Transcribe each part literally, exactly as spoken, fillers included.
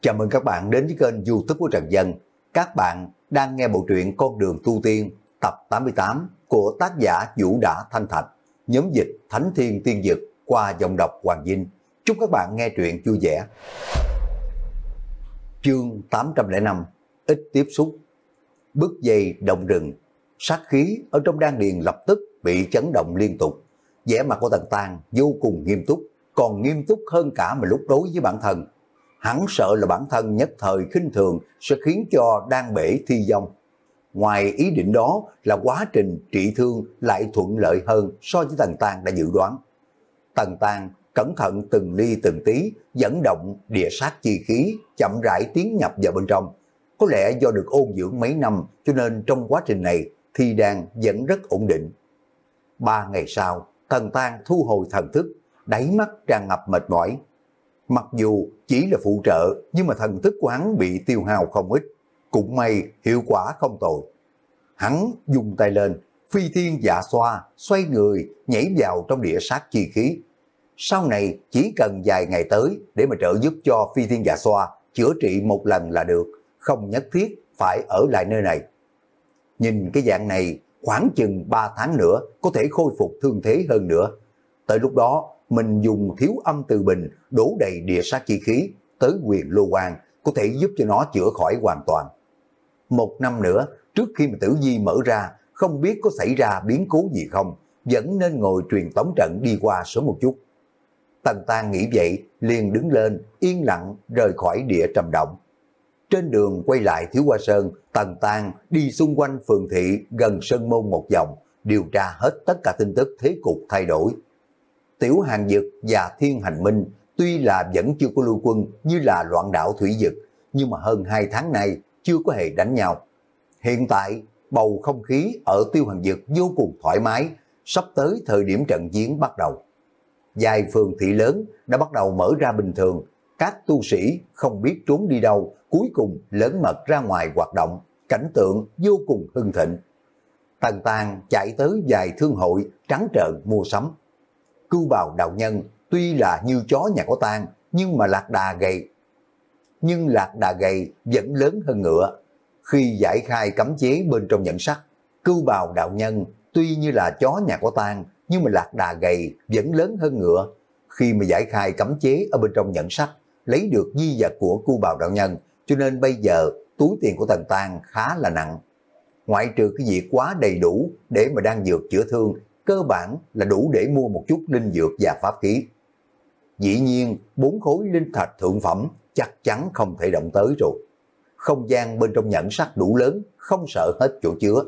Chào mừng các bạn đến với kênh YouTube của Trần Dân. Các bạn đang nghe bộ truyện Con đường tu tiên tập tám mươi tám của tác giả Vũ Đã Thanh Thạch, nhóm dịch Thánh Thiên Tiên Dực qua giọng đọc Hoàng Vinh. Chúc các bạn nghe truyện vui vẻ. Chương tám trăm lẻ năm, ít tiếp xúc. Bước dây động rừng, sát khí ở trong đan điền lập tức bị chấn động liên tục. Vẻ mặt của Tần Tang vô cùng nghiêm túc, còn nghiêm túc hơn cả mà lúc đối với bản thân. Hắn sợ là bản thân nhất thời khinh thường sẽ khiến cho đan bể thi vong. Ngoài ý định đó là quá trình trị thương lại thuận lợi hơn so với Tần Tang đã dự đoán. Tần Tang cẩn thận từng ly từng tí dẫn động địa sát chi khí chậm rãi tiến nhập vào bên trong. Có lẽ do được ôn dưỡng mấy năm cho nên trong quá trình này thi đan vẫn rất ổn định. Ba ngày sau, Tần Tang thu hồi thần thức, đáy mắt tràn ngập mệt mỏi. Mặc dù chỉ là phụ trợ nhưng mà thần thức của hắn bị tiêu hao không ít, cũng may hiệu quả không tồi. Hắn dùng tay lên, phi thiên dạ xoa, xoay người nhảy vào trong địa sát chi khí. Sau này chỉ cần vài ngày tới để mà trợ giúp cho phi thiên dạ xoa chữa trị một lần là được, không nhất thiết phải ở lại nơi này. Nhìn cái dạng này khoảng chừng ba tháng nữa có thể khôi phục thương thế hơn nữa. Tới lúc đó mình dùng thiếu âm từ bình đổ đầy địa sát chi khí tới quyền lô quan có thể giúp cho nó chữa khỏi hoàn toàn. Một năm nữa trước khi mà tử vi mở ra không biết có xảy ra biến cố gì không, vẫn nên ngồi truyền tống trận đi qua sớm một chút. Tần Tang nghĩ vậy liền đứng lên yên lặng rời khỏi địa trầm động. Trên đường quay lại Thiếu Hoa Sơn, Tần Tang đi xung quanh phường thị gần Sơn Môn một vòng, điều tra hết tất cả tin tức thế cục thay đổi. Tiểu Hàng Dực và Thiên Hành Minh tuy là vẫn chưa có lưu quân như là loạn đảo Thủy Dực, nhưng mà hơn hai tháng nay chưa có hề đánh nhau. Hiện tại bầu không khí ở Tiêu Hàng Dực vô cùng thoải mái, sắp tới thời điểm trận chiến bắt đầu. Vài phường thị lớn đã bắt đầu mở ra bình thường, các tu sĩ không biết trốn đi đâu, cuối cùng lớn mật ra ngoài hoạt động, cảnh tượng vô cùng hưng thịnh. Tần Tang chạy tới vài thương hội trắng trợn mua sắm. Cưu Bào đạo nhân tuy là như chó nhà có tang nhưng mà lạc đà gầy. Nhưng lạc đà gầy vẫn lớn hơn ngựa. Khi giải khai cấm chế bên trong nhẫn sắt, Cưu Bào đạo nhân tuy như là chó nhà có tang nhưng mà lạc đà gầy vẫn lớn hơn ngựa. Khi mà giải khai cấm chế ở bên trong nhẫn sắt, lấy được di vật của Cưu Bào đạo nhân, cho nên bây giờ túi tiền của Tần Tang khá là nặng. Ngoại trừ cái việc quá đầy đủ để mà đang dược chữa thương, cơ bản là đủ để mua một chút linh dược và pháp khí. Dĩ nhiên, bốn khối linh thạch thượng phẩm chắc chắn không thể động tới rồi. Không gian bên trong nhẫn sắt đủ lớn, không sợ hết chỗ chứa.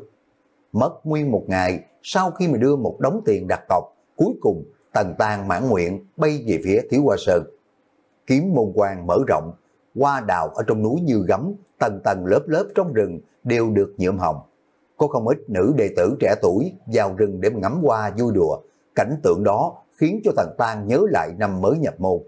Mất nguyên một ngày, sau khi mà đưa một đống tiền đặt cọc, cuối cùng Tần Tang mãn nguyện bay về phía Thiếu Hoa Sơn. Kiếm môn quan mở rộng, hoa đào ở trong núi như gấm, tầng tầng lớp lớp trong rừng đều được nhuộm hồng. Có không ít nữ đệ tử trẻ tuổi vào rừng để ngắm hoa vui đùa. Cảnh tượng đó khiến cho Tần Tang nhớ lại năm mới nhập môn.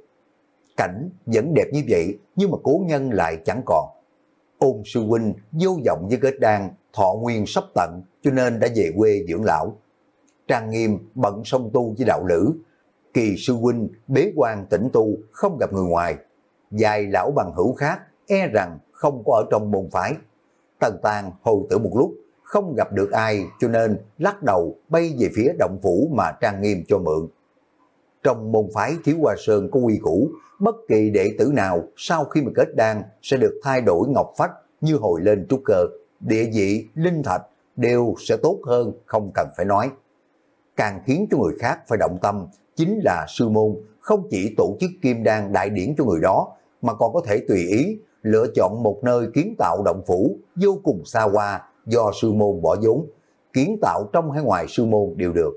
Cảnh vẫn đẹp như vậy nhưng mà cố nhân lại chẳng còn. Ôn sư huynh vô vọng với kết đan, thọ nguyên sắp tận cho nên đã về quê dưỡng lão. Trang Nghiêm bận song tu với đạo lữ. Kỳ sư huynh bế quan tĩnh tu không gặp người ngoài. Vài lão bằng hữu khác e rằng không có ở trong môn phái. Tần Tang hồi tưởng một lúc không gặp được ai cho nên lắc đầu bay về phía động phủ mà Trang Nghiêm cho mượn. Trong môn phái Thiếu Hoa Sơn có quy củ, bất kỳ đệ tử nào sau khi mà kết đan sẽ được thay đổi ngọc phách như hồi lên trúc cơ, địa vị, linh thạch đều sẽ tốt hơn không cần phải nói. Càng khiến cho người khác phải động tâm chính là sư môn không chỉ tổ chức kim đan đại điển cho người đó mà còn có thể tùy ý lựa chọn một nơi kiến tạo động phủ vô cùng xa hoa do sư môn bỏ vốn, kiến tạo trong hay ngoài sư môn đều được.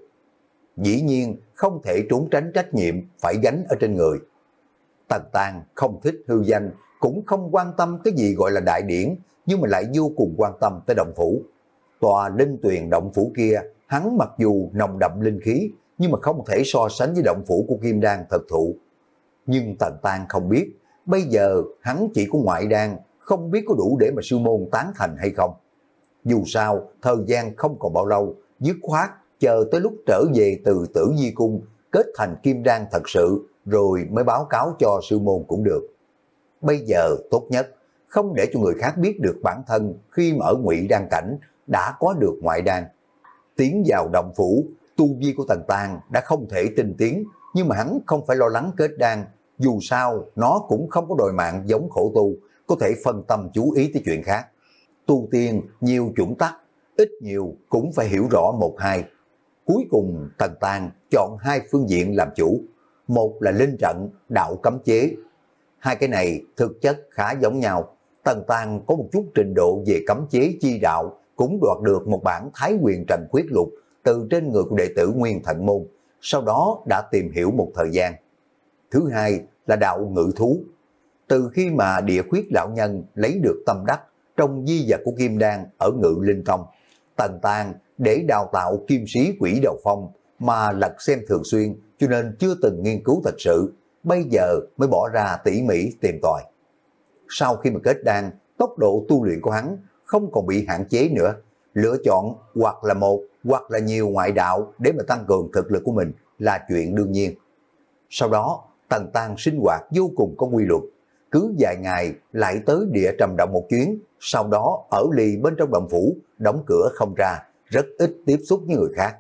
Dĩ nhiên không thể trốn tránh trách nhiệm phải gánh ở trên người. Tần Tang không thích hư danh, cũng không quan tâm cái gì gọi là đại điển, nhưng mà lại vô cùng quan tâm tới động phủ. Tòa linh tuyền động phủ kia, hắn mặc dù nồng đậm linh khí, nhưng mà không thể so sánh với động phủ của Kim Đan thật thụ. Nhưng Tần Tang không biết, bây giờ hắn chỉ có ngoại đan, không biết có đủ để mà sư môn tán thành hay không. Dù sao, thời gian không còn bao lâu, dứt khoát chờ tới lúc trở về từ Tử Di Cung, kết thành kim đan thật sự, rồi mới báo cáo cho sư môn cũng được. bây giờ tốt nhất không để cho người khác biết được bản thân khi mà ở ngụy đan cảnh đã có được ngoại đan. Tiến vào động phủ, tu vi của Tần Tang đã không thể tinh tiến, nhưng mà hắn không phải lo lắng kết đan, dù sao nó cũng không có đòi mạng giống khổ tu, có thể phân tâm chú ý tới chuyện khác. Tu tiên nhiều chủng tắc, ít nhiều cũng phải hiểu rõ một hai. Cuối cùng Tần Tang chọn hai phương diện làm chủ, một là linh trận, đạo cấm chế. Hai cái này thực chất khá giống nhau. Tần Tang có một chút trình độ về cấm chế chi đạo, cũng đoạt được một bản Thái Quyền Trần Khuyết Lục từ trên người của đệ tử Nguyên Thận Môn, sau đó đã tìm hiểu một thời gian. Thứ hai là đạo ngự thú. Từ khi mà Địa Khuyết lão nhân lấy được tâm đắc trong di vật của Kim Đan ở Ngự Linh Tông, Tần Tang để đào tạo kim sĩ quỷ đầu phong mà lật xem thường xuyên, cho nên chưa từng nghiên cứu thật sự, bây giờ mới bỏ ra tỉ mỉ tìm tòi. Sau khi mà kết đan, tốc độ tu luyện của hắn không còn bị hạn chế nữa, lựa chọn hoặc là một hoặc là nhiều ngoại đạo để mà tăng cường thực lực của mình là chuyện đương nhiên. Sau đó Tần Tang sinh hoạt vô cùng có quy luật, cứ vài ngày lại tới Địa Trầm Động một chuyến, sau đó ở lì bên trong động phủ, đóng cửa không ra, rất ít tiếp xúc với người khác.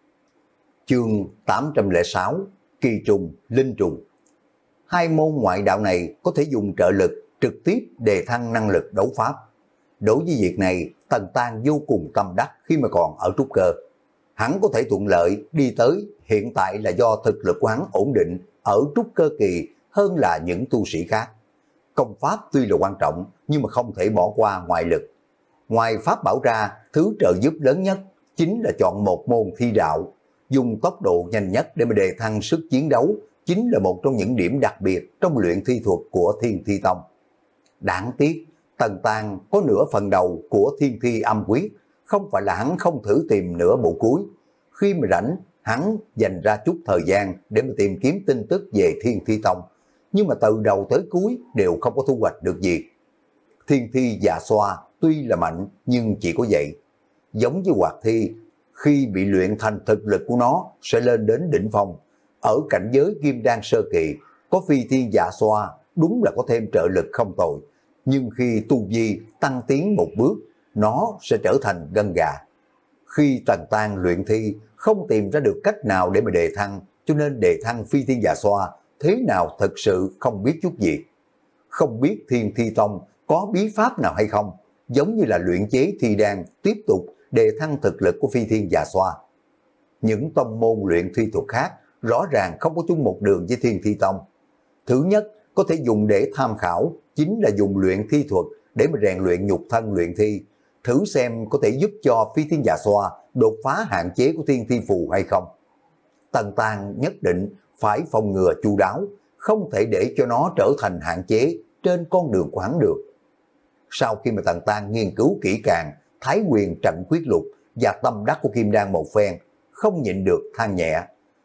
Chương tám trăm lẻ sáu, Kỳ trùng, Linh trùng. Hai môn ngoại đạo này có thể dùng trợ lực trực tiếp đề thăng năng lực đấu pháp. Đối với việc này, Tần Tang vô cùng tâm đắc khi mà còn ở trúc cơ. Hắn có thể thuận lợi đi tới, hiện tại là do thực lực của hắn ổn định ở trúc cơ kỳ hơn là những tu sĩ khác. Công pháp tuy là quan trọng, nhưng mà không thể bỏ qua ngoại lực. Ngoài pháp bảo ra, thứ trợ giúp lớn nhất chính là chọn một môn thi đạo, dùng tốc độ nhanh nhất để mà đề thăng sức chiến đấu, chính là một trong những điểm đặc biệt trong luyện thi thuật của Thiên Thi Tông. Đáng tiếc, Tần Tang có nửa phần đầu của Thiên Thi Âm Quyết, không phải là hắn không thử tìm nửa bộ cuối. Khi mà rảnh, hắn dành ra chút thời gian để mà tìm kiếm tin tức về Thiên Thi Tông, nhưng mà từ đầu tới cuối đều không có thu hoạch được gì. Thiên Thi Dạ Xoa tuy là mạnh nhưng chỉ có vậy. Giống như Hoạt Thi, khi bị luyện thành thực lực của nó sẽ lên đến đỉnh phong. Ở cảnh giới Kim Đan sơ kỳ, có Phi Thiên Dạ Xoa đúng là có thêm trợ lực không tồi, nhưng khi tu vi tăng tiến một bước, nó sẽ trở thành gân gà. Khi Tần Tang luyện thi không tìm ra được cách nào để mà đề thăng, cho nên đề thăng Phi Thiên Dạ Xoa thế nào thật sự không biết chút gì. Không biết Thiên Thi Tông có bí pháp nào hay không, giống như là luyện chế thi đan tiếp tục đề thăng thực lực của Phi Thiên Dạ Xoa. Những tông môn luyện thi thuật khác rõ ràng không có chung một đường với Thiên Thi Tông. Thứ nhất có thể dùng để tham khảo chính là dùng luyện thi thuật để mà rèn luyện nhục thân luyện thi, thử xem có thể giúp cho Phi Thiên Dạ Xoa đột phá hạn chế của Thiên Thi Phù hay không. Tần Tang nhất định phải phòng ngừa chu đáo, không thể để cho nó trở thành hạn chế trên con đường của hắn được. Sau khi mà Tần Tang nghiên cứu kỹ càng Thái Quyền Trận Quyết Lục và tâm đắc của Kim Đan một phen, không nhịn được than nhẹ.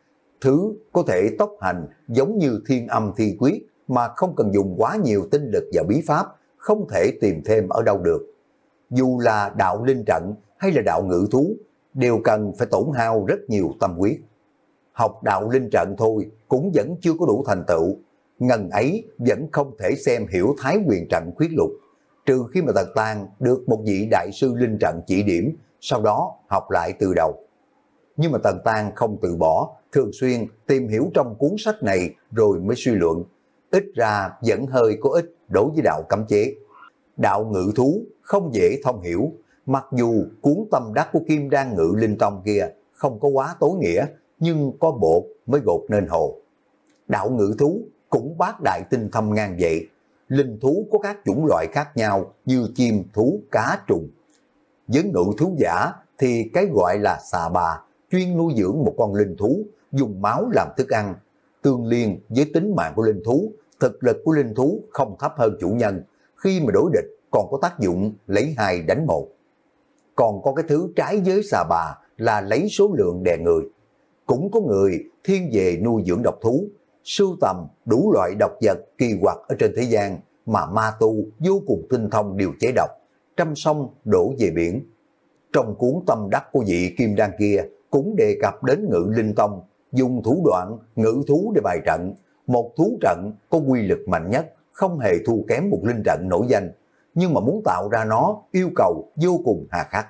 Thứ có thể tốc hành giống như Thiên Âm Thi Quyết mà không cần dùng quá nhiều tinh lực và bí pháp, không thể tìm thêm ở đâu được. Dù là đạo linh trận hay là đạo ngự thú, đều cần phải tổn hao rất nhiều tâm huyết. Học đạo linh trận thôi cũng vẫn chưa có đủ thành tựu, ngần ấy vẫn không thể xem hiểu Thái Quyền Trận Quyết Lục, trừ khi mà Tần Tang được một vị đại sư linh trận chỉ điểm, sau đó học lại từ đầu. Nhưng mà Tần Tang không từ bỏ, thường xuyên tìm hiểu trong cuốn sách này rồi mới suy luận, ít ra vẫn hơi có ích đối với đạo cấm chế. Đạo ngự thú không dễ thông hiểu, mặc dù cuốn tâm đắc của Kim Đan Ngự Linh Tông kia không có quá tối nghĩa, nhưng có bột mới gột nên hồ. Đạo ngự thú cũng bác đại tinh thâm ngang vậy. Linh thú có các chủng loại khác nhau như chim, thú, cá, trùng. Với ngự thú giả thì cái gọi là xà bà, chuyên nuôi dưỡng một con linh thú, dùng máu làm thức ăn. Tương liên với tính mạng của linh thú, thực lực của linh thú không thấp hơn chủ nhân, khi mà đối địch còn có tác dụng lấy hai đánh một. Còn có cái thứ trái với xà bà là lấy số lượng đè người. Cũng có người thiên về nuôi dưỡng độc thú, sưu tầm đủ loại độc vật kỳ quặc ở trên thế gian, mà ma tu vô cùng tinh thông điều chế độc, trăm sông đổ về biển. Trong cuốn tâm đắc của vị Kim Đan kia cũng đề cập đến Ngự Linh Tông, dùng thủ đoạn ngự thú để bài trận. Một thú trận có quy lực mạnh nhất, không hề thua kém một linh trận nổi danh, nhưng mà muốn tạo ra nó yêu cầu vô cùng hà khắc.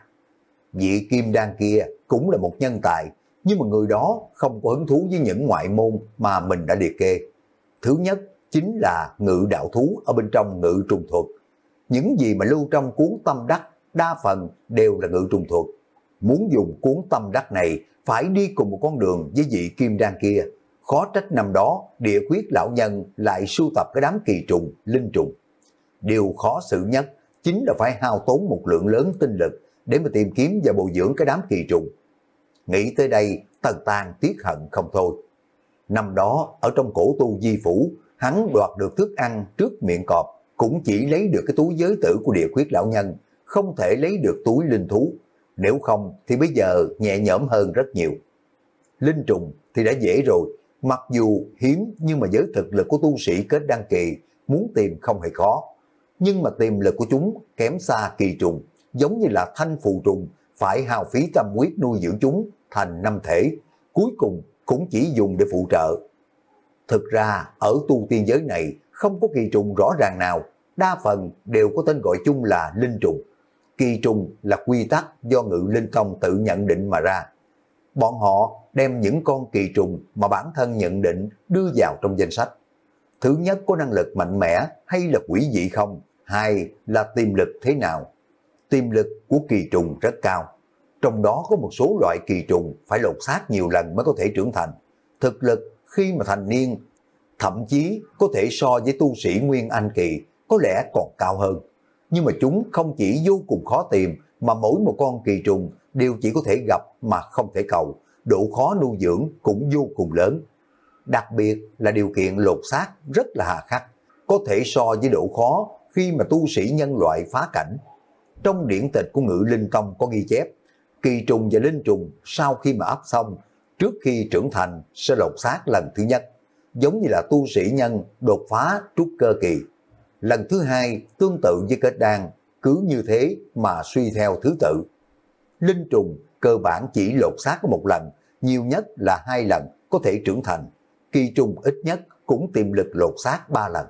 Vị kim đan kia cũng là một nhân tài, nhưng mà người đó không có hứng thú với những ngoại môn mà mình đã liệt kê. Thứ nhất chính là ngự đạo thú ở bên trong ngự trùng thuật. Những gì mà lưu trong cuốn tâm đắc đa phần đều là ngự trùng thuật. Muốn dùng cuốn tâm đắc này phải đi cùng một con đường với vị kim đan kia. Khó trách năm đó địa quyết lão nhân lại sưu tập cái đám kỳ trùng, linh trùng. Điều khó xử nhất chính là phải hao tốn một lượng lớn tinh lực để mà tìm kiếm và bồi dưỡng cái đám kỳ trùng. Nghĩ tới đây, Tần Tang tiếc hận không thôi. Năm đó ở trong cổ tu di phủ, hắn đoạt được thức ăn trước miệng cọp, cũng chỉ lấy được cái túi giới tử của địa quyết lão nhân, không thể lấy được túi linh thú. Nếu không thì bây giờ nhẹ nhõm hơn rất nhiều. Linh trùng thì đã dễ rồi, mặc dù hiếm nhưng mà với thực lực của tu sĩ kết đăng kỳ, muốn tìm không hề khó. Nhưng mà tiềm lực của chúng kém xa kỳ trùng, giống như là thanh phù trùng, phải hao phí tâm huyết nuôi dưỡng chúng thành năm thể, cuối cùng cũng chỉ dùng để phụ trợ. Thực ra ở tu tiên giới này không có kỳ trùng rõ ràng nào, đa phần đều có tên gọi chung là linh trùng. Kỳ trùng là quy tắc do Ngự Linh Tông tự nhận định mà ra. Bọn họ đem những con kỳ trùng mà bản thân nhận định đưa vào trong danh sách. Thứ nhất có năng lực mạnh mẽ hay là quỷ dị không, hai là tiềm lực thế nào. Tiềm lực của kỳ trùng rất cao, trong đó có một số loại kỳ trùng phải lột xác nhiều lần mới có thể trưởng thành. Thực lực khi mà thành niên thậm chí có thể so với tu sĩ Nguyên Anh kỳ, có lẽ còn cao hơn. Nhưng mà chúng không chỉ vô cùng khó tìm, mà mỗi một con kỳ trùng đều chỉ có thể gặp mà không thể cầu, độ khó nuôi dưỡng cũng vô cùng lớn. Đặc biệt là điều kiện lột xác rất là hà khắc, có thể so với độ khó khi mà tu sĩ nhân loại phá cảnh. Trong điển tịch của Ngự Linh Tông có ghi chép, kỳ trùng và linh trùng sau khi mà ấp xong, trước khi trưởng thành sẽ lột xác lần thứ nhất, giống như là tu sĩ nhân đột phá trúc cơ kỳ. Lần thứ hai tương tự với kết đan, cứ như thế mà suy theo thứ tự. Linh trùng cơ bản chỉ lột xác có một lần, nhiều nhất là hai lần có thể trưởng thành. Kỳ trùng ít nhất cũng tiềm lực lột xác ba lần.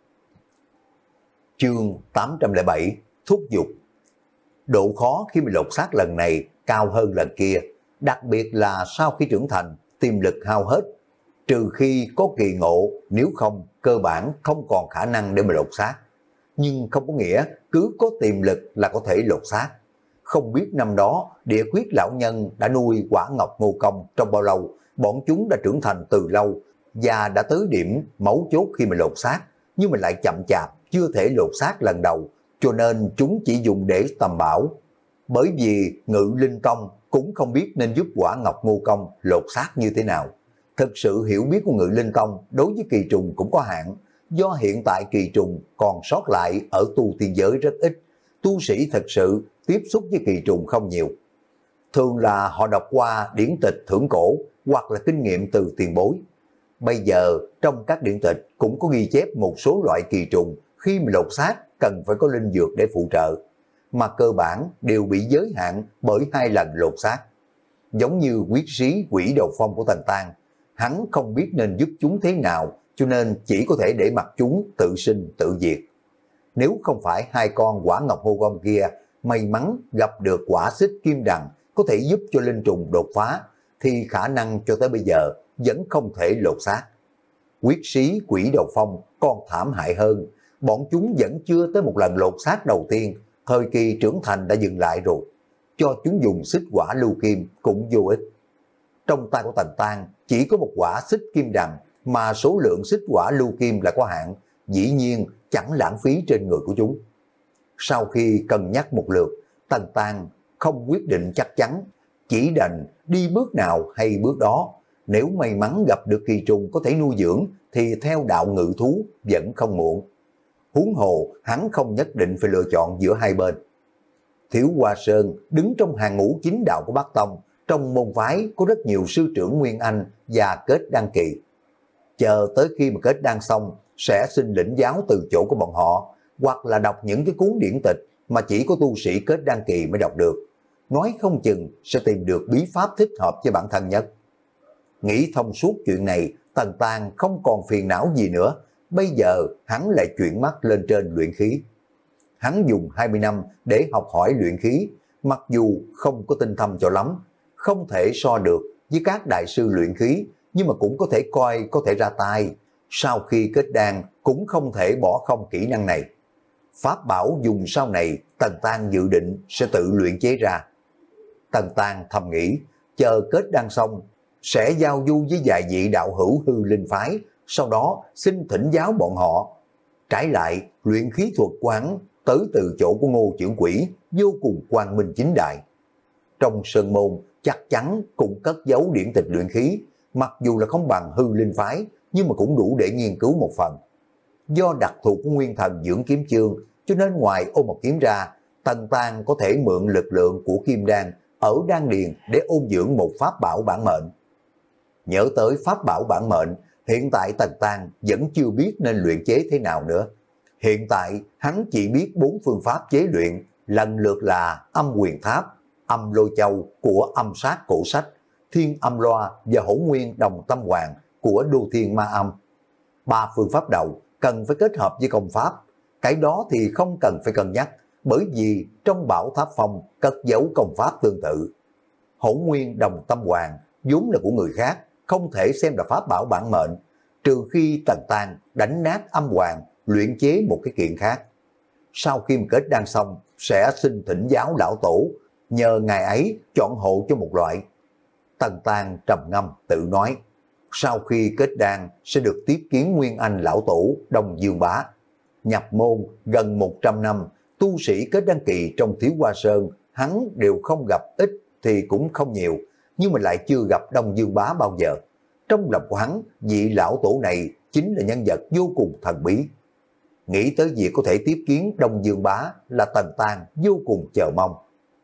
Chương tám trăm lẻ bảy thúc giục. Độ khó khi mà lột xác lần này cao hơn lần kia, đặc biệt là sau khi trưởng thành, tiềm lực hao hết. Trừ khi có kỳ ngộ, nếu không, cơ bản không còn khả năng để mà lột xác. Nhưng không có nghĩa cứ có tiềm lực là có thể lột xác. Không biết năm đó địa quyết lão nhân đã nuôi Quả Ngọc Ngô Công trong bao lâu, bọn chúng đã trưởng thành từ lâu và đã tới điểm mấu chốt khi mà lột xác, nhưng mà lại chậm chạp chưa thể lột xác lần đầu, cho nên chúng chỉ dùng để tầm bảo. Bởi vì Ngự Linh Tông cũng không biết nên giúp Quả Ngọc Ngô Công lột xác như thế nào. Thực sự hiểu biết của Ngự Linh Tông đối với kỳ trùng cũng có hạn, do hiện tại kỳ trùng còn sót lại ở tu tiên giới rất ít, tu sĩ thật sự tiếp xúc với kỳ trùng không nhiều. Thường là họ đọc qua điển tịch thượng cổ hoặc là kinh nghiệm từ tiền bối. Bây giờ trong các điển tịch cũng có ghi chép một số loại kỳ trùng khi mà lột xác cần phải có linh dược để phụ trợ, mà cơ bản đều bị giới hạn bởi hai lần lột xác. Giống như quyết sĩ Quỷ Đầu Phong của Tần Tang, hắn không biết nên giúp chúng thế nào, cho nên chỉ có thể để mặc chúng tự sinh tự diệt. Nếu không phải hai con Quả Ngọc Ngô Công kia may mắn gặp được quả xích kim đằng có thể giúp cho linh trùng đột phá, thì khả năng cho tới bây giờ vẫn không thể lột xác. Quyết sĩ Quỷ Đầu Phong còn thảm hại hơn, bọn chúng vẫn chưa tới một lần lột xác đầu tiên, thời kỳ trưởng thành đã dừng lại rồi. Cho chúng dùng xích quả lưu kim cũng vô ích. Trong tay của Tần Tang chỉ có một quả xích kim đằng, mà số lượng xích quả lưu kim lại có hạn, dĩ nhiên chẳng lãng phí trên người của chúng. Sau khi cân nhắc một lượt, Tần Tang không quyết định chắc chắn, chỉ đành đi bước nào hay bước đó. Nếu may mắn gặp được kỳ trùng có thể nuôi dưỡng thì theo đạo ngự thú vẫn không muộn. Huống hồ hắn không nhất định phải lựa chọn giữa hai bên. Thiếu Hoa Sơn đứng trong hàng ngũ chính đạo của Bắc Tông, trong môn phái có rất nhiều sư trưởng Nguyên Anh và kết đăng kỳ. Chờ tới khi mà kết đăng xong sẽ xin lĩnh giáo từ chỗ của bọn họ, hoặc là đọc những cái cuốn điển tịch mà chỉ có tu sĩ kết đăng kỳ mới đọc được. Nói không chừng sẽ tìm được bí pháp thích hợp cho bản thân nhất. Nghĩ thông suốt chuyện này, Tần Tang không còn phiền não gì nữa, bây giờ hắn lại chuyển mắt lên trên luyện khí. Hắn dùng hai mươi năm để học hỏi luyện khí, mặc dù không có tinh thâm cho lắm, không thể so được với các đại sư luyện khí, nhưng mà cũng có thể coi có thể ra tay. Sau khi kết đan cũng không thể bỏ không kỹ năng này. Pháp bảo dùng sau này Tần Tăng dự định sẽ tự luyện chế ra. Tần Tăng thầm nghĩ, chờ kết đan xong, sẽ giao du với vài vị đạo hữu hư linh phái, sau đó xin thỉnh giáo bọn họ. Trái lại, luyện khí thuật của hắn tới từ chỗ của Ngô trưởng quỹ, vô cùng quang minh chính đại. Trong sơn môn chắc chắn cũng cất giấu điển tịch luyện khí, mặc dù là không bằng hư linh phái, nhưng mà cũng đủ để nghiên cứu một phần. Do đặc thù của nguyên thần dưỡng kiếm chương, cho nên ngoài ôn một kiếm ra, Tần Tăng có thể mượn lực lượng của kim đan ở đan điền để ôn dưỡng một pháp bảo bản mệnh. Nhớ tới pháp bảo bản mệnh, hiện tại Tần Tăng vẫn chưa biết nên luyện chế thế nào nữa. Hiện tại hắn chỉ biết bốn phương pháp chế luyện, lần lượt là âm quyền tháp, âm lôi châu của âm sát cổ sách, thiên âm loa và hỗn nguyên đồng tâm hoàng của đô thiên ma âm. Ba phương pháp đầu cần phải kết hợp với công pháp, cái đó thì không cần phải cân nhắc, bởi vì trong bảo tháp phong cất giấu công pháp tương tự. Hỗn nguyên đồng tâm hoàng vốn là của người khác, không thể xem là pháp bảo bản mệnh, trừ khi Tần Tăng đánh nát âm hoàng, luyện chế một cái kiện khác. Sau khi kết đan xong, sẽ xin thỉnh giáo lão tổ, nhờ ngài ấy chọn hộ cho một loại. Tần Tăng trầm ngâm tự nói, sau khi kết đan sẽ được tiếp kiến Nguyên Anh lão tổ Đông Dương Bá. Nhập môn gần một trăm năm, tu sĩ kết đan kỳ trong Thiếu Hoa Sơn hắn đều không gặp, ít thì cũng không nhiều, nhưng mà lại chưa gặp Đông Dương Bá bao giờ. Trong lòng của hắn, vị lão tổ này chính là nhân vật vô cùng thần bí. Nghĩ tới việc có thể tiếp kiến Đông Dương Bá là Tần Tăng vô cùng chờ mong.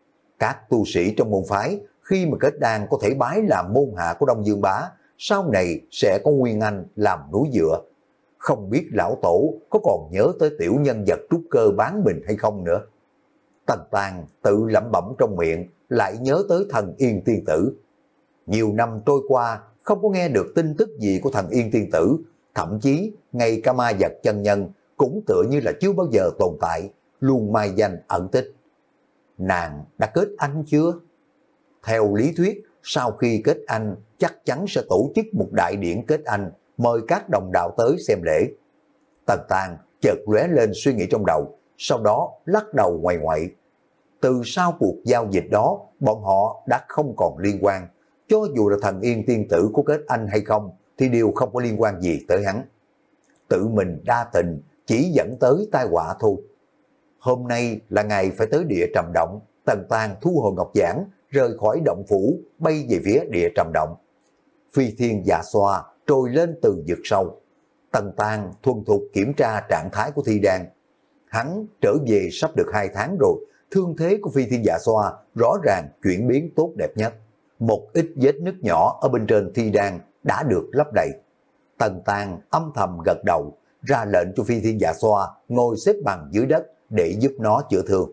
Các tu sĩ trong môn phái khi mà kết đan có thể bái làm môn hạ của Đông Dương Bá, sau này sẽ có Nguyên Anh làm núi dựa. Không biết lão tổ có còn nhớ tới tiểu nhân vật trúc cơ bán mình hay không nữa. Tần Tăng tự lẩm bẩm trong miệng, lại nhớ tới thần Yên Tiên Tử. Nhiều năm trôi qua, không có nghe được tin tức gì của thần Yên Tiên Tử, thậm chí ngay cả ma vật chân nhân cũng tựa như là chưa bao giờ tồn tại, luôn mai danh ẩn tích. Nàng đã kết anh chưa? Theo lý thuyết, sau khi kết anh, chắc chắn sẽ tổ chức một đại điển kết anh, mời các đồng đạo tới xem lễ. Tần Tăng chợt lóe lên suy nghĩ trong đầu, sau đó lắc đầu ngoại ngoại. Từ sau cuộc giao dịch đó, bọn họ đã không còn liên quan. Cho dù là thần Yên Tiên Tử có kết anh hay không, thì đều không có liên quan gì tới hắn. Tự mình đa tình, chỉ dẫn tới tai họa thôi. Hôm nay là ngày phải tới địa Trầm Động, Tần Tăng thu hồi ngọc giản, rời khỏi động phủ, bay về phía địa Trầm Động. Phi thiên dạ xoa trồi lên từ vực sâu. Tần Tăng thuần thục kiểm tra trạng thái của Thi Đan. Hắn trở về sắp được hai tháng rồi, thương thế của Phi thiên dạ xoa rõ ràng chuyển biến tốt đẹp nhất. Một ít vết nứt nhỏ ở bên trên Thi Đan đã được lấp đầy. Tần Tăng âm thầm gật đầu, ra lệnh cho Phi thiên dạ xoa ngồi xếp bằng dưới đất để giúp nó chữa thương.